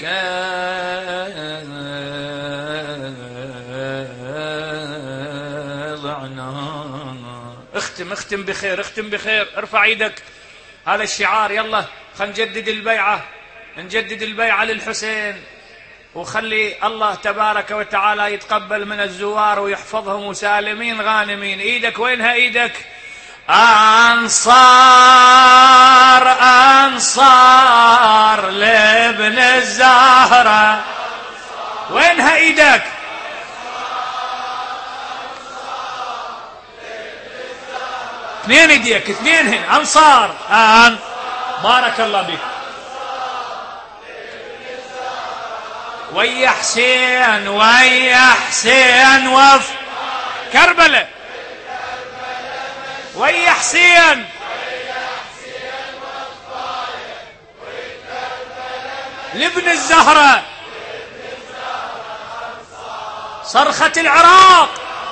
ضعنا. اختم اختم بخير اختم بخير، ارفع ايدك، هذا الشعار. يلا خلينا نجدد البيعة، نجدد البيعة للحسين، وخلي الله تبارك وتعالى يتقبل من الزوار ويحفظهم سالمين غانمين. ايدك وينها ايدك؟ انصار انصار لابن الزهرة، وينها ايدك؟ اثنين ايديك اثنين هنا، انصار آن. بارك الله بك. ويا حسين ويا حسين وف كربلاء، ويا حسين لابن الزهرة، صرخة العراق،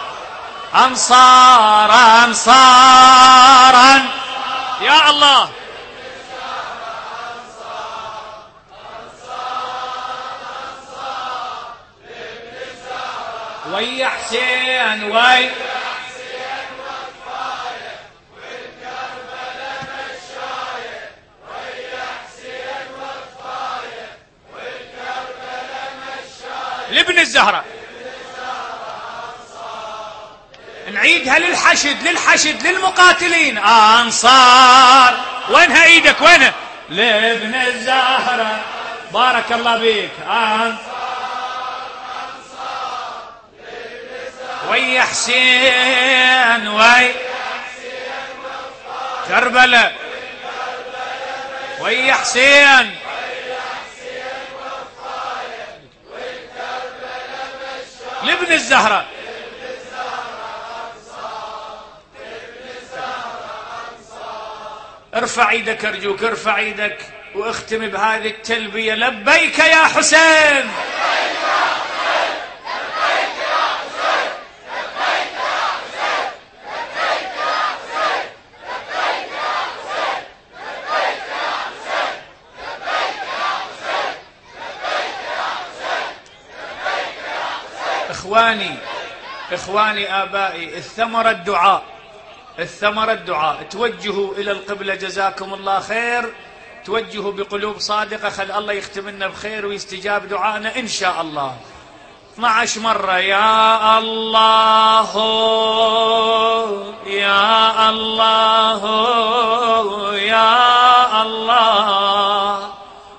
أنصار أنصارا يا الله. ويا حسين وي لابن الزهرة. نعيدها للحشد للحشد للمقاتلين. أنصار، وينها ايدك وينها؟ لابن الزهرة. بارك الله بيك. أنصار ويا حسين وي كربلاء، ويا حسين لابن الزهرة. ارفع ايدك ارجوك، ارفع ايدك واختم بهذه التلبية. لبيك يا حسين. إخواني إخواني آبائي، الثمرة الدعاء، الثمرة الدعاء. توجهوا إلى القبلة جزاكم الله خير، توجهوا بقلوب صادقة، خل الله يختم لنا بخير ويستجاب دعائنا إن شاء الله. اثنعش مرة يا الله يا الله يا الله.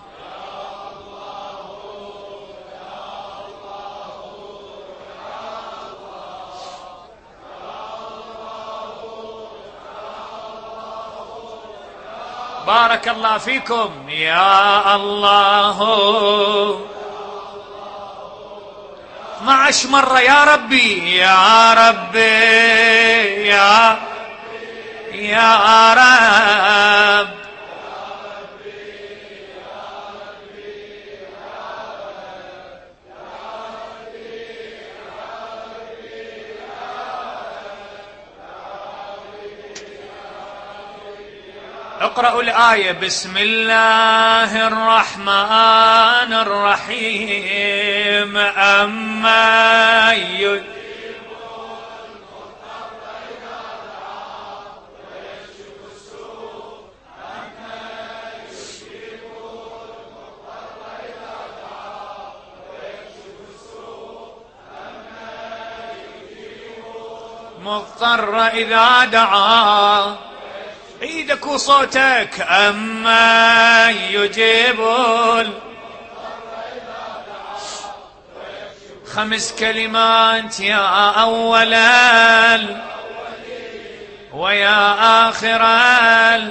بارك الله فيكم. يا الله اثنعش مرة يا ربي يا ربي يا يا رب. اقرأوا الآية. بسم الله الرحمن الرحيم. أما يجيب المضطر إذا دعا ويكشف السوء، أما يجيب المضطر إذا دعا ويكشف السوء، أما يجيب المضطر إذا دعا. ايدك وصوتك. أما يجيب خمس كلمات يا أولا ويا آخرا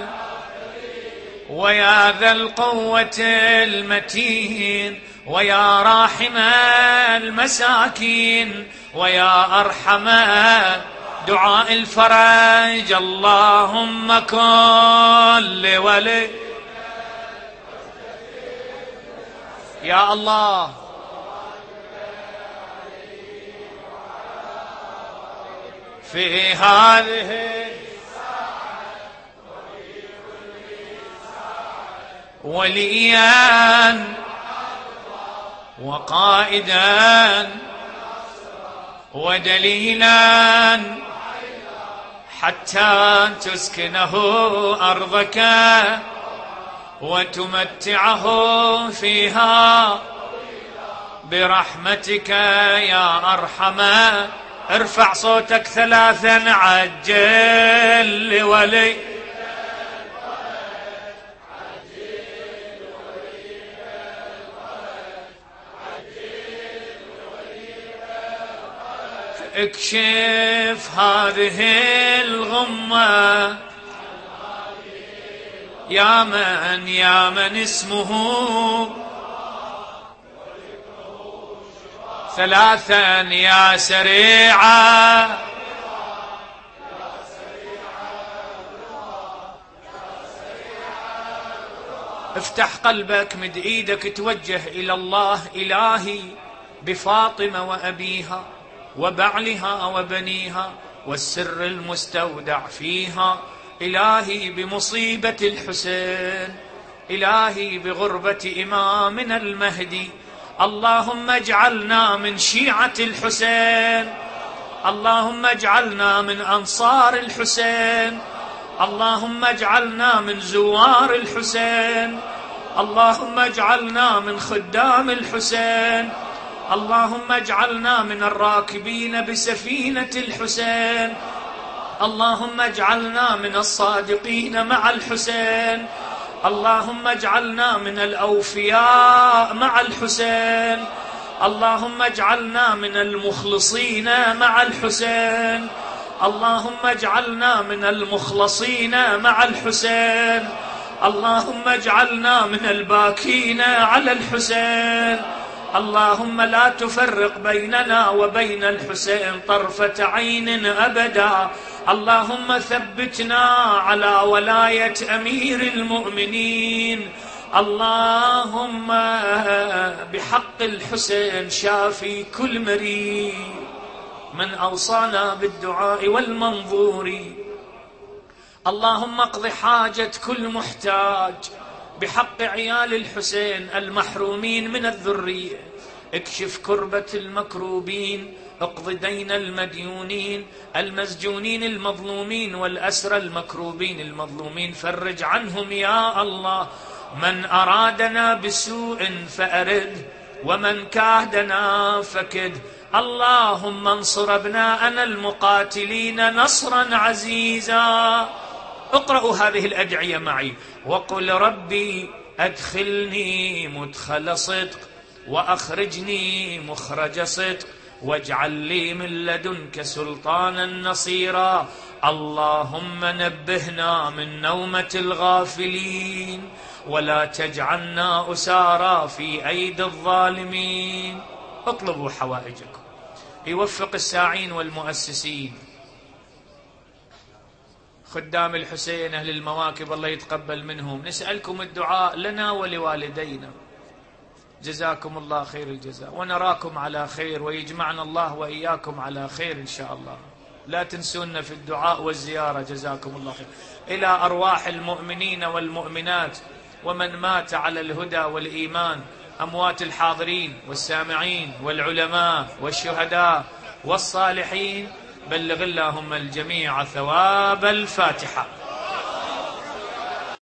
ويا ذا القوة المتين ويا راحم المساكين ويا أرحم دعاء الفرج. اللهم كن ولي يا الله في هذه وليا وقائدا ودليلا حتى تسكنه أرضك وتمتعه فيها برحمتك يا أرحم. ارفع صوتك ثلاثا. عجل ولي اكشف هذه الغمة يا من يا من اسمه ثلاثا يا سريعا افتح قلبك، مد ايدك، توجه الى الله. الهي بفاطمة وابيها وبعلها وبنيها والسر المستودع فيها، إلهي بمصيبة الحسين، إلهي بغربة إمامنا المهدي، اللهم اجعلنا من شيعة الحسين، اللهم اجعلنا من أنصار الحسين، اللهم اجعلنا من زوار الحسين، اللهم اجعلنا من خدام الحسين، اللهم اجعلنا من الراكبين بسفينة الحسين، اللهم اجعلنا من الصادقين مع الحسين، اللهم اجعلنا من الأوفياء مع الحسين، اللهم اجعلنا من المخلصين مع الحسين، اللهم اجعلنا من المخلصين مع الحسين، اللهم اجعلنا من الباكين على الحسين، اللهم لا تفرق بيننا وبين الحسين طرفة عين أبدا، اللهم ثبتنا على ولاية أمير المؤمنين، اللهم بحق الحسين شافي كل مريض من أوصانا بالدعاء والمنظور، اللهم اقض حاجة كل محتاج بحق عيال الحسين المحرومين من الذرية، اكشف كربة المكروبين، اقض دين المديونين، المسجونين المظلومين والأسرى المكروبين المظلومين، فرج عنهم يا الله، من أرادنا بسوء فأرد ومن كادنا فكد، اللهم انصر ابناءنا المقاتلين نصرا عزيزا. اقرأوا هذه الأدعية معي وقل ربي أدخلني مدخل صدق وأخرجني مخرج صدق واجعل لي من لدنك سلطانا نصيرا، اللهم نبهنا من نومة الغافلين ولا تجعلنا أسارى في أيدي الظالمين. اطلبوا حوائجكم، يوفق الساعين والمؤسسين، خدام الحسين، أهل المواكب، الله يتقبل منهم، نسألكم الدعاء لنا ولوالدينا، جزاكم الله خير الجزاء، ونراكم على خير، ويجمعنا الله وإياكم على خير إن شاء الله. لا تنسونا في الدعاء والزيارة، جزاكم الله خير. إلى أرواح المؤمنين والمؤمنات ومن مات على الهدى والإيمان، أموات الحاضرين والسامعين والعلماء والشهداء والصالحين، بلغ اللهم الجميع ثواب الفاتحة.